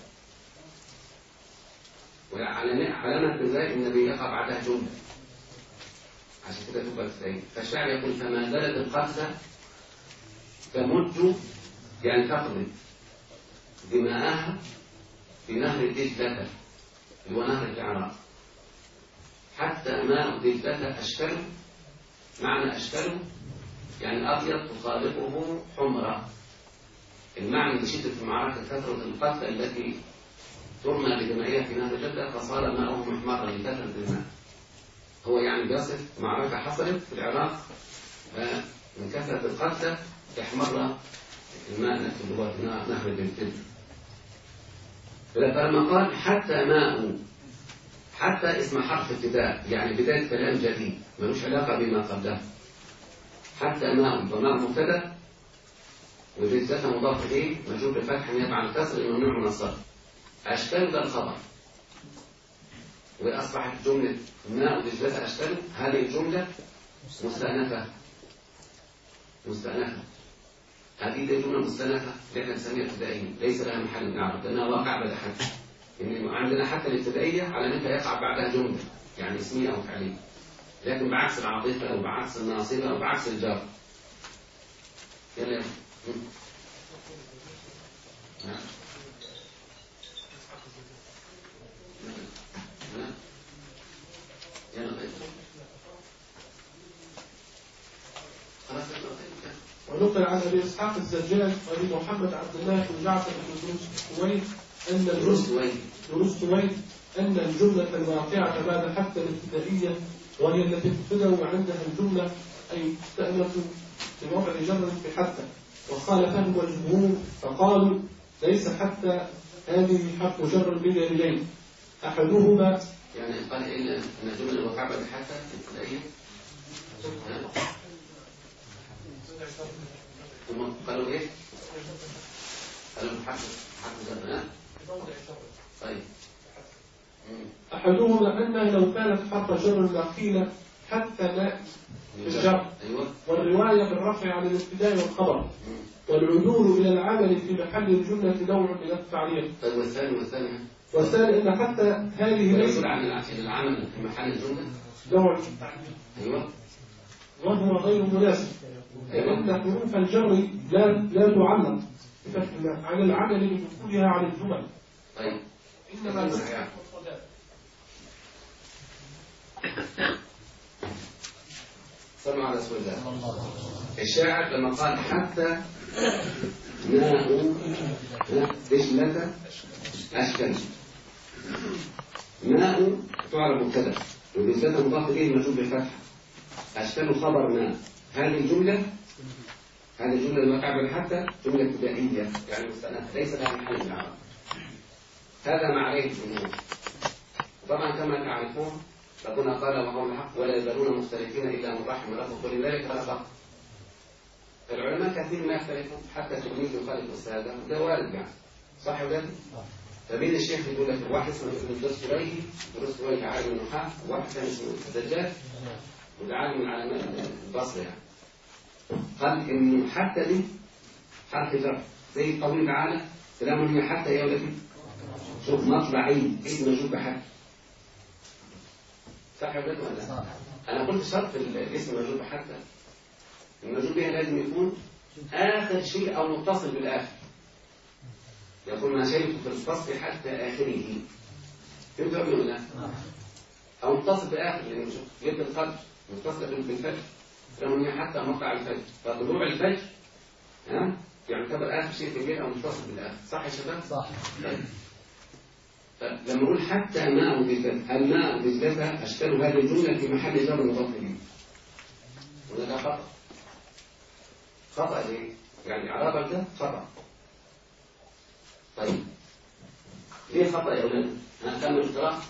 وعلامة ابتدائي النبي يقع بعدها جملة عشان كده تبقى ابتدائية. فالشاعر يقول فما زالت القتلى تمج يعني تقضي دماءها في نهر دجلة هو نهر العراق حتى ماء دجلة أشكله. معنى أشكله يعني أبيض تخالطه حمرة. المعنى اللي شدت في معركة كثرة القتلى التي ترمى بدمائها في نهر جدة فصار ماءه محمرا لكثرة الماء. هو يعني بيصف معركة حصلت في العراق من كثرة القتلى احمر الماء نفسه اللي هو في نهر الجدة. فلما قال حتى ماء حتى اسم حرف ابتداء يعني بداية كلام جديد ملوش علاقة بما قبله. حتى ماء وماء مبتدا وجزة مضاف إليه مجرور بالفتح نيابة عن الكسر الممنوع من الصرف. أشكال ده الخبر وأصبحت جملة ماء وجزة أشكال هذه الجملة مستأنفة. هذه الجملة مستأنفة اللي احنا نسميها ابتدائية ليس لها محل من العرب لأنها واقع بعد حد. يعني عندنا حتى الابتدائية على أنها يقع بعدها جملة يعني اسمية أو فعلية لكن بعكس العاطفة أو بعكس الناصبة أو بعكس الجار. يلا ونقل عن أبي إسحاق الزجاج وأبي محمد عبد الله بن جعفر بن دروس سويد أن دروس سويد أن الجملة الواقعة بعد حتى الابتدائية وهي التي تبتدأ عندها الجملة أي تأنف بوضع جر بحتى، وخالفهم الجمهور فقالوا ليس حتى هذه حرف جر بدليلين أحدهما يعني قال إن الجملة الواقعة بعد حتى الابتدائية هم قالوا إيه؟ قالوا حرف جر طيب. أحدهما أنها لو كانت حرف جر دخيلة حتى لا بالجر، والرواية بالرفع عن الابتداء والخبر، والعدول إلى العمل في محل الجملة نوع من التعليل. طيب والثاني أن حتى هذه ليست عن العمل في محل الجملة نوع من التعليل. أيوة. وهو غير مناسب لأن حروف الجر لا تعلق عن العمل بدخولها عن الجمل. طيب. إنما صلوا على رسول الله. الشاعر لما قال حتى ماء دجلة أشكل، ماء تعرف مبتدا ودجلة مضاف إليه مجرور بالفتحة، أشكل خبر ماء. هذه الجملة الواقعة بالحتى جملة ابتدائية يعني مستأنفة ليس لها محل من العرب. هذا ما عليه الجمهور. طبعا كما تعرفون ربنا قال وقول الحق ولا يزالون مختلفين إلا من رحم ربك ولذلك خلق. العلماء كثير ما يختلفون حتى تلميذ يخالف أستاذه ده وارد يعني صح ولا لا؟ فبين الشيخ يقول لك واحد اسمه ابن درس عالم النحاة، وواحد ثاني اسمه الدجال وده عالم من علماء البصره يعني. قال إن حتى دي حرف جر زي قوله تعالى سلام هي حتى يا ولدي. شوف مطلعي اسم مجرور بحتى صح ولا لا؟ أنا قلت شرط الاسم مجرور بحتى المجرور بها لازم يكون آخر شيء أو متصل بالآخر، يقول ما شيء في الفصل حتى آخره. فهمت ولا لا؟ أو متصل بالآخر لأن جبت القدر متصل بالفجر لما حتى مطلع الفجر فطلوع الفجر يعتبر آخر شيء في الليل أو متصل بالآخر صح يا شباب؟ صح. لما أقول حتى ماء دجلة، الماء دجلة أشكال هذه الجملة في محل جر مضاف إليه، وده خطأ. خطأ ليه؟ يعني إعرابك ده خطأ. طيب ليه خطأ يا أولاد؟ هنكمل القراءة.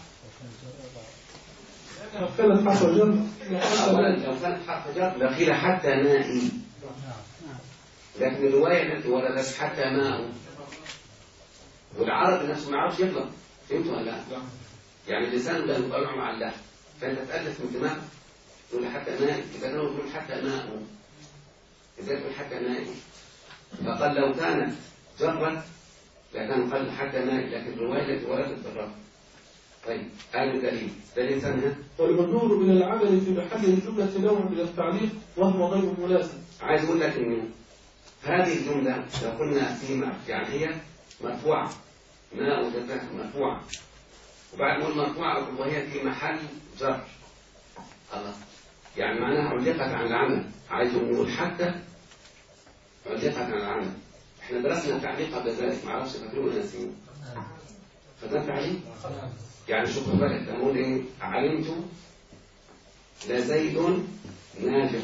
لو كانت حرف جر لو كانت حرف جر لقيل حتى مائي، لكن الرواية التي وردت حتى ماء والعرب نفسه ما يعرفش يغلط. فهمتوا ولا لا؟ يعني اللسان لا يقرع مع اللحم، فانت تألف من دماغك تقول حتى ماء، اذا كانوا يقول حتى ماء اذا تقول حتى ماء. فقال لو كانت جرت لكان قال حتى ماء، لكن الرواية التي وردت بالرفع. طيب هذا دليل ثاني. والمدور من العمل في محل الجملة نوع من التعليق وهو غير مناسب. عايز اقول لك انه هذه الجملة لو قلنا في يعني هي مرفوعة ماء وجزاء مرفوعة، وبعد نقول مرفوعة وهي في محل جر الله، يعني معناها علقت عن العمل. عايز نقول حتى علقت عن العمل. احنا درسنا التعليق قبل ذلك ما اعرفش فاكرين ولا ناسيين. فده تعليق يعني شوف بالك لما اقول ايه علمت لزيد ناجح،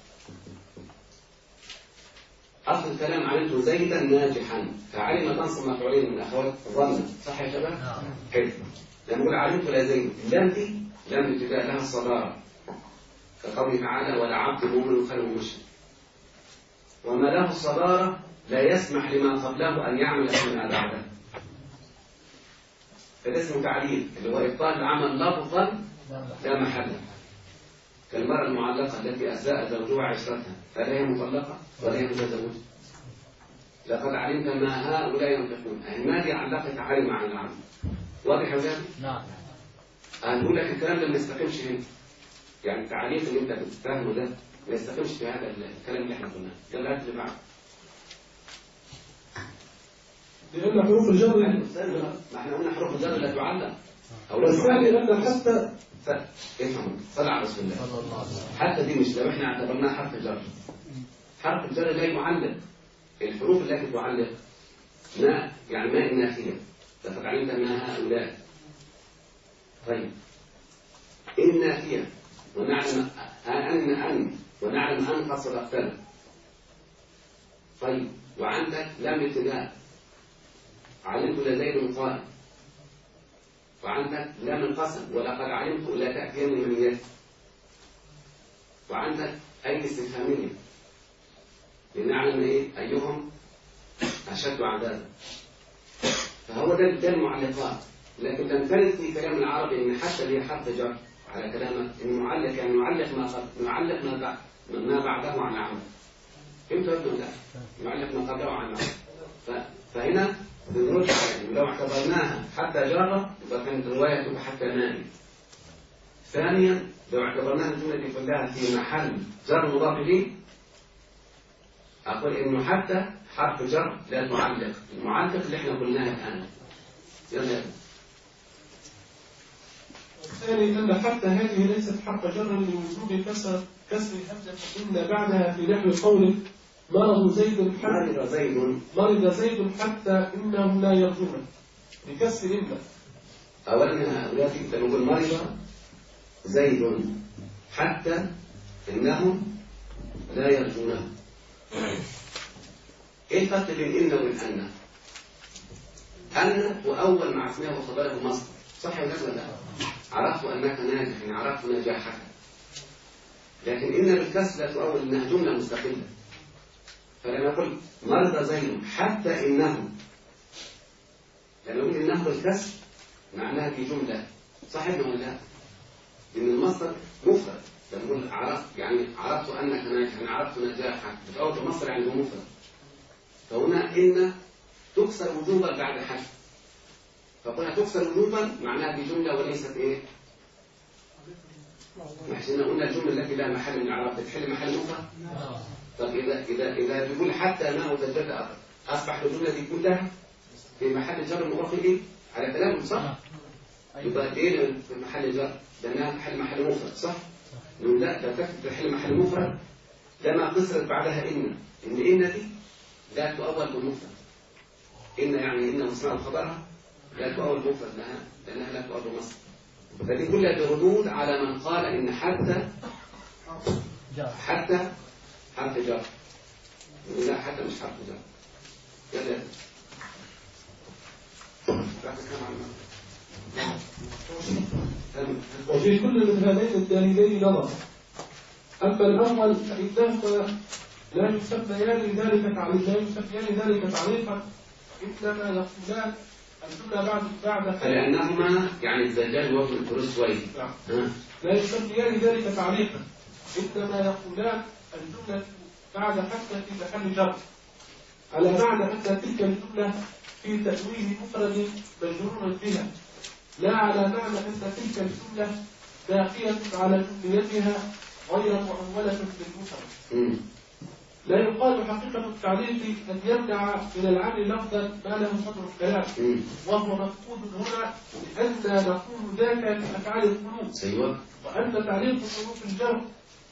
أصل الكلام علمت زيدا ناجحا، فعلم تنصب مفعولين من أخوات ظن صح يا شباب؟ حلو. لما نقول علمت لا زيد لم دي لم ابتداء لها الصدارة كقوله تعالى ولا عبد مؤمن خير مشرك، وما له الصدارة لا يسمح لما قبله أن يعمل فيما بعده، فده اسمه تعليل اللي هو إبطال العمل لفظا لا محل. كالمرأة المعلقة التي أساء زوجها عشرتها فلا هي مطلقة ولا هي متزوجة. لقد علمت ما هؤلاء ينطقون، ما دي علقت علم عن العمل. واضح يا ولاد؟ نعم. هنقول لك الكلام ده ما يستقيمش هنا، يعني التعليق اللي انت بتفهمه ده ما يستقيمش في هذا الكلام اللي احنا قلناه. يلا هات اللي بعده. لأن حروف الجر ما احنا قلنا حروف الجر لا تعلق أو لا تعلق. لأن حتى افهم صلى على رسول الله. حتى دي مش لو احنا اعتبرناها حرف جر. حرف الجر لا يعلق. الحروف التي تعلق ما يعني ما النافية لقد علمت ما هؤلاء طيب إن نافية ونعلم أن ونعلم أن قد صدقتنا. طيب وعندك لام ابتداء علمت لزيد قائم، وعندك لام القسم ولقد علمت لا تأتيني من يد، وعندك أي استفهامية لنعلم إيه أيهم أشد عذابا. فهو ده المعلقات. لكن لم ترد في كلام العرب إن حتى اللي حرف جر على كلامك المعلق، يعني معلق ما بعده عن عمل. فهمت ولا لا؟ معلق ما قبله عن عمل. فهنا بنرد لو اعتبرناها حتى جرة يبقى كانت الرواية تبقى حتى نائم. ثانيا لو اعتبرناها الجملة دي كلها في محل جر مضاف إليه أقول إنه حتى حرف جر لا تعلق، المعلق اللي احنا قلناها الآن. يلا. والثاني أن حتى هذه ليست حرف جر لوجود كسر همزة إن بعدها في نحو قول مرض زيد حتى إنهم لا يرجون بكسر إن. أولا دلوقتي لما نقول مرض زيد حتى إنهم لا يرجونه. إيه الفرق بين إن وبين أن؟ أن هو أول مع اسمها وخبره مصدر، صح ولا لا؟ عرفت أنك ناجح، يعني عرفت نجاحك. لكن إن بالكسر لا تؤول إنها جملة مستقلة. فلما نقول مرض زيد حتى إنه، لما نقول إنه بالكسر معناها في جملة، صح ولا لا؟ لأن المصدر مفرد. لما نقول عرفت أنك ناجح، يعني عرفت نجاحك، بتقول المصدر يعني هو مفرد. فهنا إن تكسر وجوبا بعد حذف. فقلنا تكسر وجوبا معناها في جملة وليست إيه؟ احنا قلنا الجملة التي لا محل من الإعراب بتحل محل مفرد. طب إذا بيقول حتى ما متجدد أصبح الجملة دي كلها في محل جر مضاف إليه على كلامه، صح؟ يبقى إيه في محل جر؟ لأنها محل مفرد، صح؟ نقول لا تكتب تحل محل مفرد لما قصرت بعدها إن دي لا تؤول بمفرد. إن يعني إن واسمها وخبرها لا تؤول مفرد لها لأنها لا تؤول بمصدر. فدي كلها بردود على من قال إن حتى حرف جر. لا حتى مش حرف جر. يلا وفي كل من هذين الدليلين نظر. أما الأول فإنهما لا يسميان ذلك تعليقا، إنما يقولان الجملة بعد فلأنهما يعني الزجاج وفي الفروس شوي لا يسميان ذلك تعليقا، إنما يقولان الجملة بعد حتى في محل جر، على معنى أن تلك الجملة في تأويل مفرد مجرور بها، لا على معنى أن تلك الجملة باقية على جملتها غير مؤولة بالمفرد. لا يقال حقيقة التعليق أن يمنع من العمل لفظا ما له صدر الكلام، وهو مفقود هنا لأن نقول ذاك في أفعال القلوب. وأن تعليق حروف الجر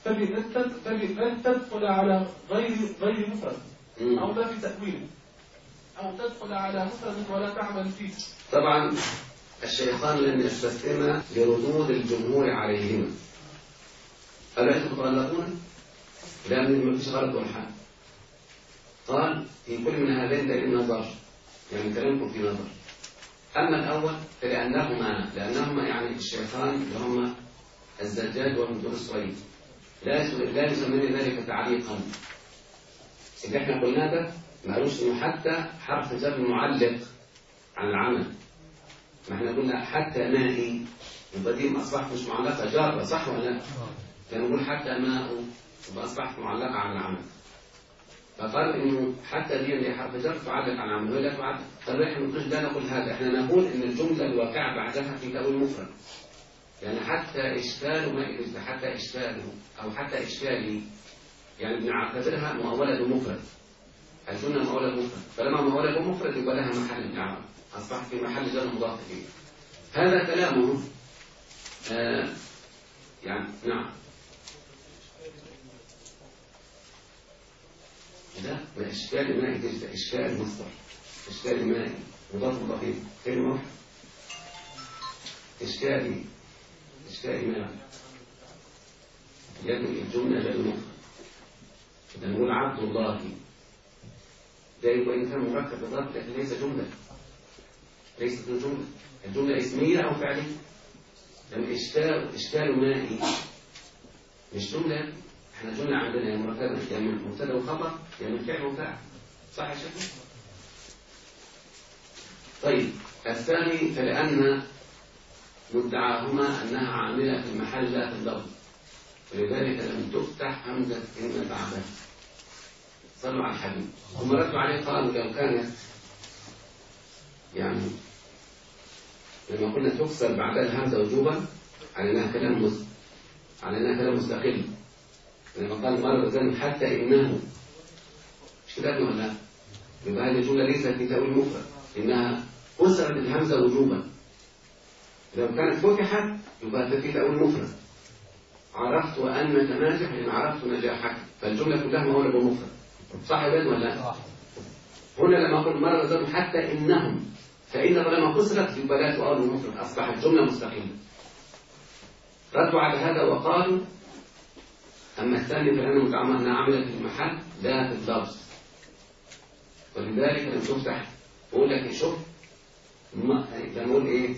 فبأن تدخل على غير مفرد أو ما في تأويله، أو تدخل على مفرد ولا تعمل فيه. طبعا الشيخان لم يستسلما لردود الجمهور عليهما. قالوا أنتم تطلقون؟ لا ما فيش غلط ولا حاجة. قال في كل من هذين دليل نظر، يعني كلامكم في نظر. أما الأول لأنهما يعني الشيخان اللي هم الزجاج والمنذور الصغير لا يسمون ذلك تعليقا. اللي احنا قلناه ده معلوش انه حتى حرف جر معلق عن العمل. ما احنا قلنا حتى مائي يبقى دي أصبحت مش معلقة جارة، صح ولا لا؟ فنقول حتى ماء يبقى أصبحت معلقة عن العمل. فقال إنه حتى دي اللي حرف جر تعلق عن العمل ولا تعلق. قالوا إحنا لا نقول هذا، إحنا نقول إن الجملة الواقعة بعدها في تأويل مفرد. يعني حتى إشكال ما إذا حتى إشكاله أو حتى إشكالي يعني بنعتبرها مؤولة بمفرد. الجملة مؤولة بمفرد، فلما مؤولة بمفرد يبقى لها محل من الإعراب، أصبحت في محل جر مضاف إليه. هذا كلامه يعني نعم. لا إشكال المائي تجد إشكال مصدر، إشكال المائي مضاف إليه كلمة واحدة. إشكالي ما يد الجملة لا المفرد. لما نقول عبد الله ده وإن كان مركب بالضبط لكن ليس جملة، ليست جملة. الجملة اسمية أو فعلية. لما إشكال مائي مش جملة. احنا جملة عندنا يا مركبة يا من مبتدأ وخبر يا من فعل وفاعل، صح يا شيخ؟ طيب الثاني فلأن مدعاهما أنها عاملة في المحل لا في اللفظ، ولذلك لم تفتح همزة إن بعدها. صلوا على الحبيب. هم ردوا عليه قالوا لو كانت يعني لما قلنا تكسر بعدها الهمزة وجوبا عليناها كلام مستقل. لما قال مرة زين حتى إنه مش كده ولا لا؟ يبقى هذه الجملة ليست في تأويل مفرد، إنها كسرت الهمزة وجوبا. لو كانت فتحت يبقى في تأويل مفرد. عرفت أنك ناجح لأن عرفت نجاحك، فالجملة كلها مولى بمفرد، صح يا بنت ولا لا؟ هنا لما قلت مرة زين حتى إنهم، فإن لما كسرت يبقى لا تؤول بمفرد، أصبحت جملة مستقلة. ردوا على هذا وقالوا أما الثاني فلأنه متعامل أنها عملت في المحل لا في اللفظ، ولذلك لم تفتح. بقول لك شوف بنقول إيه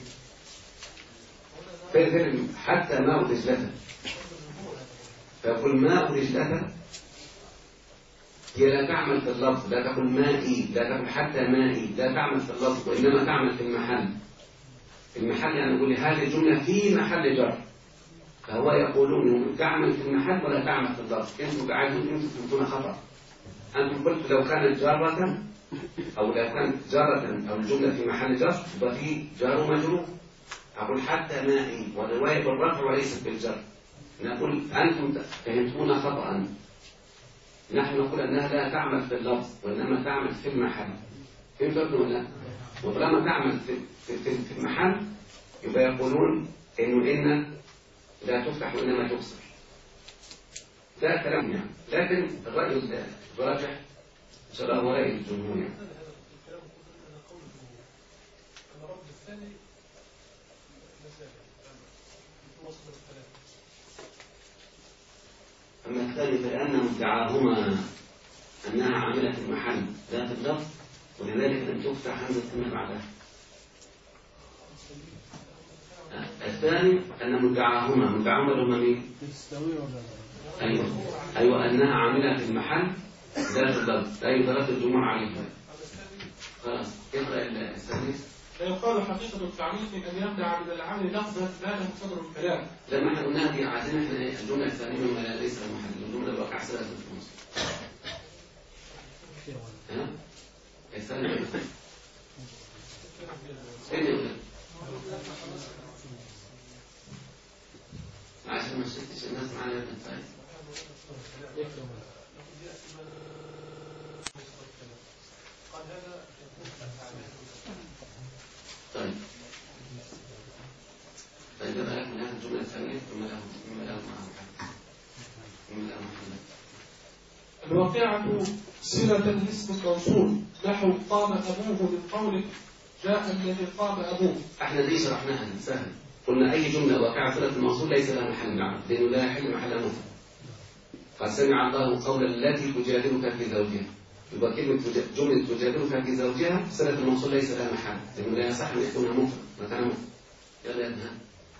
فهم حتى ماء دجلة، فيقول ماء دجلة هي لا تعمل في اللفظ، لا تقول مائي، لا تقول حتى مائي، لا تعمل في اللفظ وإنما تعمل في المحل. المحل يعني نقول هذه الجملة في محل جر، فهو يقولون تعمل في المحل ولا تعمل في اللفظ. انتم قاعدين انتم تفهمون خطأ. انتم قلت لو كانت جارة او لو كانت جارة او الجملة في محل جر يبقى في جار ومجرور. اقول حتى مائي والرواية بالرفع وليست بالجر. نقول انتم فهمتمونا خطأ. نحن نقول انها لا تعمل في اللفظ وانما تعمل في المحل. فهمتوا ولا لا؟ وطالما تعمل في المحل يبقى يقولون إن لا تفتح وإنما تكسر. ده كلام يعني، لكن الرأي الراجح إن شاء الله هو رأي الجمهور يعني. أما الثاني فلأن مدعاهما أنها عاملة في المحل لا في اللفظ، ولذلك لم تفتح همزة ما بعدها. الثاني أن مدعاهما هما مين؟ أيوة أنها عاملة في المحل لا في اللفظ، لا يدرس الجمهور عليها. خلاص اقرأ الثالث. لا يقال حقيقة التعريف أن يبدع من العامل لفظا لا له صدر الكلام. لما احنا قلناها دي عايزين احنا الجملة الثانية ولا ليس المحل، الجملة الواقع سلسلة في مصر. ها؟ الثانية ايه عشان ما شفتش الناس معايا من الثاني. طيب يبقى لك من هذه الجملة الثانية ثم له الواقعة صلة لاسم الموصول نحو قام أبوه من قولك جاء الذي قام أبوه. احنا دي شرحناها سهل. قلنا أي جملة واقعة صلة الموصول ليس لها محل نعم لأنه لا يحل محل مفرد. قد سمع الله قول التي تجادلك في زوجها، يبقى كلمة جملة تجادلك في زوجها صلة الموصول ليس لها محل لأنه لا يصح أن يكون مفرد مثلا مفرد. يلا يا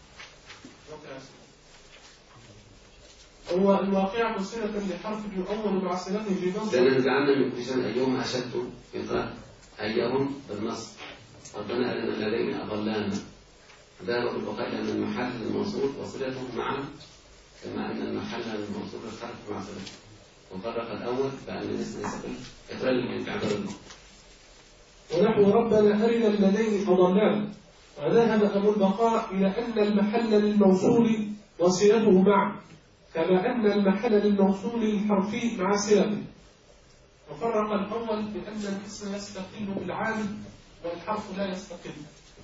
هو الواقعة صلة لحرف يؤول مع صلته في نصب. لأننا جعلنا من كل شيء أيهم أشد إطلاق أيهم بالنصب. ربنا أرنا الذين أضلانا ذهب بالبقاء لأن المحل الموصول وصلته معا كما أن المحل الموصول الحرف مع صلته. وفرق الأول بأن الاسم يستقل إقرار من تعبير الموت. ونحو ربنا أرنا الذين أضلانا وذهب أبو البقاء إلى أن المحل للموصول وصلته معا كما أن المحل للموصول الحرفي مع صلته. وفرق الأول بأن الاسم يستقل بالعامل والحرف لا يستقل.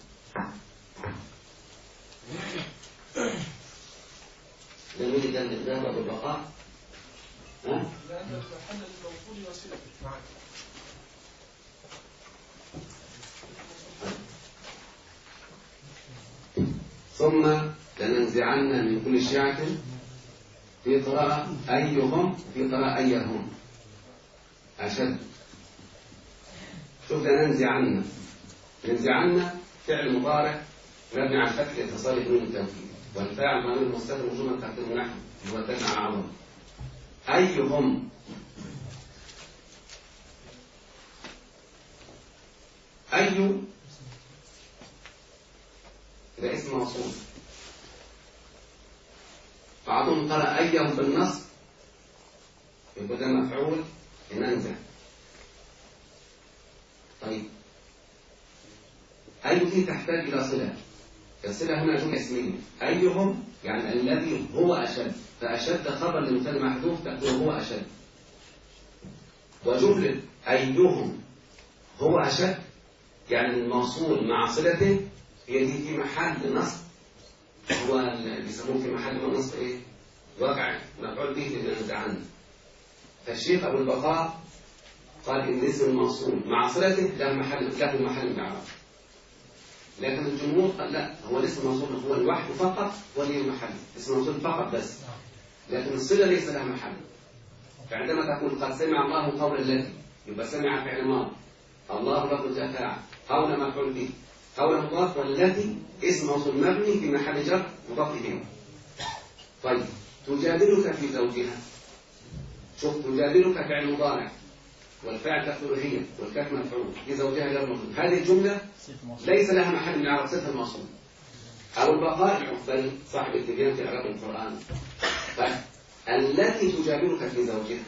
لماذا كان الذهب بالبقاء؟ لأن المحل للموصول وصلته معا. ثم لننزعن من كل شيعة، في قراءة أيهم، في قراءة أيهم أشد. شوف لننزعن، ننزعن فعل مضارع مبني على الفتح لاتصال بنون التوكيد، والفاعل ضمير مستتر وجوبا تقديره نحو هو دل على عظم. أيهم، أي ده اسم موصول، بعضهم قرأ أيهم بالنصب يبقى ده مفعول ننزع. طيب أي دي تحتاج إلى صلة، الصلة هنا جملة اسمية، أيهم يعني الذي هو أشد، فأشد خبر لمثال محذوف تقول هو أشد، وجملة أيهم هو أشد يعني الموصول مع صلته هي دي في محل نصب، هو اللي بيسموه في محل نصب إيه؟ وقع مفعول به لننزعن. فالشيخ أبو البقاء قال إن اسم الموصول مع صلته له محل إعراب، لكن الجمهور قال لا، هو الاسم الموصول هو الوحد فقط وليه محل، اسم الموصول فقط بس، لكن الصلة ليس لها محل. فعندما تقول قد سمع الله قول الذي، يبقى سمع فعل ماضي، الله لفظ فاعل، قول مفعول به، قول مضاف، والذي اسم موصول مبني في محل جر مضاف إليه. طيب تجادلك في زوجها، شوف تجادلك فعل مضارع والفاعل تقول هي والكاف مفعول في زوجها غير مفعول، هذه الجملة ليس لها محل من إعراب، صفة الموصول. أو البقاء العقبري صاحب التبيان في إعراب القرآن قال التي تجادلك في زوجها،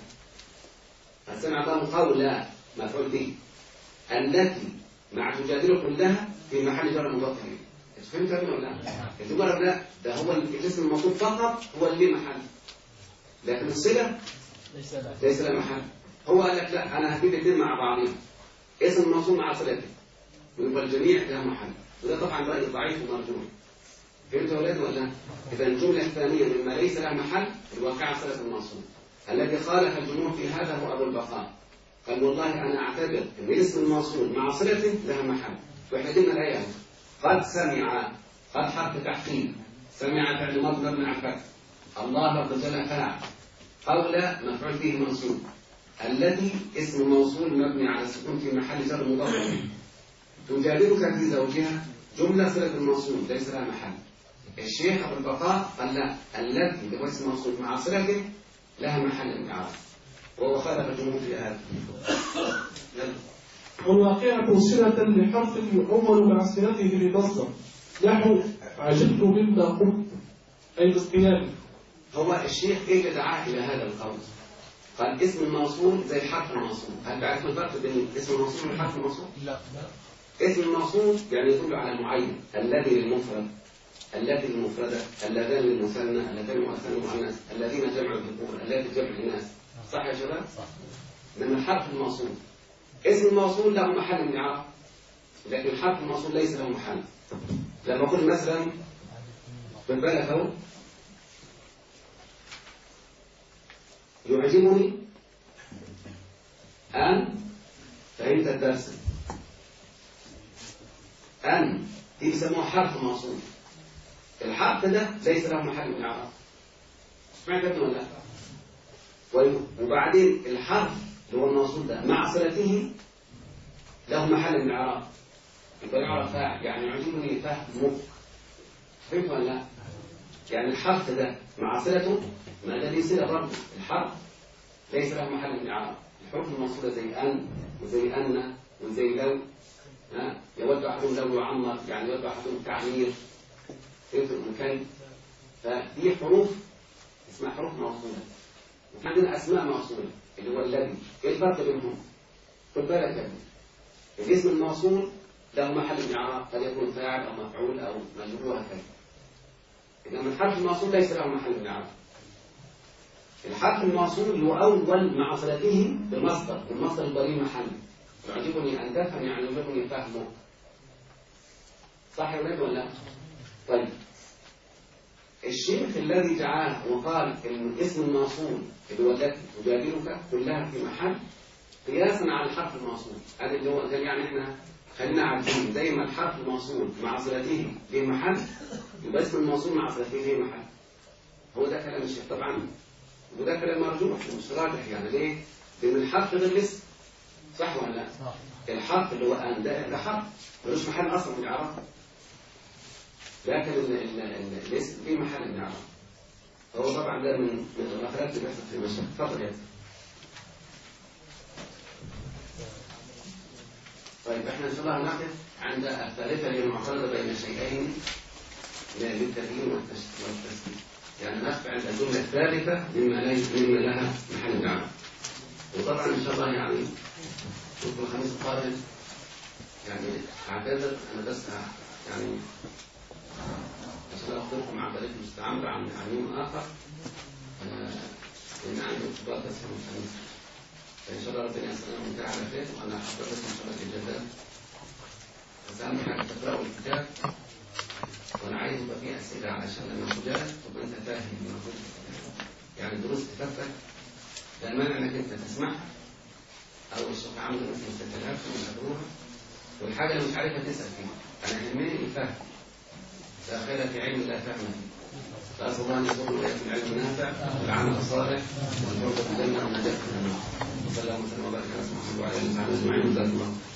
فسمع الله قول مفعول به، التي مع تجادلك كلها في محل جر مضاف إليه. فهمت ولا لا؟ الجملة لا، ده هو الاسم الموصول فقط هو اللي محل، لكن الصلة ليس لها محل. هو قال لك لا، أنا هجيب الاثنين مع بعضهم، اسم الموصول مع صلته ويبقى الجميع له محل، وده طبعا رأي ضعيف ومرجوح. فهمت يا ولاد ولا؟ إذا الجملة الثانية مما ليس لها محل الواقعة صلة الموصول. الذي خالف الجمهور في هذا هو أبو البقاء، قال والله أنا أعتبر أن اسم الموصول مع صلته لها محل، وإحنا جبنا الآية قد سمع، قد حرف تحقيق، سمع فعل ماضي مبني على الفتح، الله لفظ جل فاعل، قول مفعول به منصوب، التي اسم موصول مبني على السكون في محل جر مضاف إليه. تجادلك في زوجها جملة صلة الموصول ليس لها محل. الشيخ أبو البقاء قال لا، التي اللي هو اسم موصول مع صلته لها محل إعراب، وهو خالف الجمهور في هذا. والواقعة صلة لحرف يؤول مع صلته لمصدر، نحو عجبت مما قلت، أي باصطياني. هو الشيخ إيه دعاه إلى هذا القول؟ قال اسم الموصول زي حرف الموصول. هل تعرف الفرق بين اسم الموصول وحرف الموصول؟ لا. اسم الموصول يعني يدل على معين، الذي للمفرد، التي للمفردة، اللذان للمثنى، اللتان للمؤنث المؤنث، الذين جمع الذكور، اللاتي جمع الناس. صح يا شباب؟ صح. من حرف الموصول، اسم الموصول له محل من إعراب، لكن حرف الموصول ليس له محل. لما أقول مثلا في بالك أهو يعجبني أن، فهمت الدرس، أن دي بيسموها حرف موصول، الحرف ده ليس له محل من إعراب. سمعت ابن ولا لا؟ وبعدين الحرف اللي هو الموصول ده مع صلته له محل من إعراب، يبقى يعرف فاعل، يعني يعجبني فهمك. فهمت ولا لا؟ يعني الحرف ده مع صلته، ما ده ليه صلة برضه، الحرف ليس له محل من إعراب. الحروف الموصولة زي أن وزي أن وزي لو، يود أحدهم لو يعمر، يعني يود أحدهم تعمير، فهمت المكان. فدي حروف اسمها حروف موصولة. عندنا أسماء موصولة اللي هو الذي، إيه الفرق بينهم؟ خد بالك يا ابني، الاسم الموصول له محل من إعراب، قد يكون فاعل أو مفعول أو مجرور هكذا. إنما الحرف الموصول ليس له محل من إعراب. الحرف الموصول هو أول مع صلته بالمصدر، والمصدر الضرير محل. يعجبني أن تفهم يعني يعجبني فهمك. صح يا ولاد ولا لا؟ طيب الشيخ الذي دعاه وقال إن اسم الموصول اللي هو التي تجادلك كلها في محل قياسا على الحرف الموصول، هذا اللي هو يعني احنا خلينا عارفين زي ما الحرف الموصول مع صلته له محل، يبقى اسم الموصول مع صلته له محل. هو ده كلام الشيخ طبعا، وده كلام مرجوح مش راجح. يعني ليه؟ لأن الحرف غير الاسم، صح ولا لا؟ صح. الحرف اللي هو أن ده حرف ملوش محل أصلا في الإعراب، لكن الاسم فيه محل من الإعراب. فهو طبعا ده من الغفلات اللي بيحصل في المشهد. اتفضل يا طيب احنا ان شاء الله هنقف عند الثالثة للمعترضة بين شيئين للتغيير والتسكين. يعني نقف عند الجملة الثالثة مما لها محل دعوة. وطبعا ان شاء الله يعني شوف الخميس القادم يعني اعتذر انا بس يعني عشان اخبركم عن طريق المستعمر عن يوم اخر لان عندي ارتباط بس يوم الخميس. فإن شاء الله ربنا يسلمنا وانت على خير، وأنا أحضر لكم إن شاء الله الإجازات. بس أهم حاجة تقرأوا الكتاب، وأنا عايز يبقى فيه أسئلة علشان لما تجاهد تبقى أنت فاهم المفروض يعني دروس كتابتك لا مانع إنك أنت تسمعها أو الشيخ عمرو مثلا مسجلها ويقروها، والحاجة اللي مش عارفها تسأل فيها. أنا يهمني الفهم، لا خير في علم لا فهم فيه. فأسأل الله أن يرزقنا وإياكم العلم النافع والعمل الصالح والفوز بالجنة والنجاة من النار. وصلى الله وسلم وبارك على سيدنا محمد وعلى آله وصحبه أجمعين.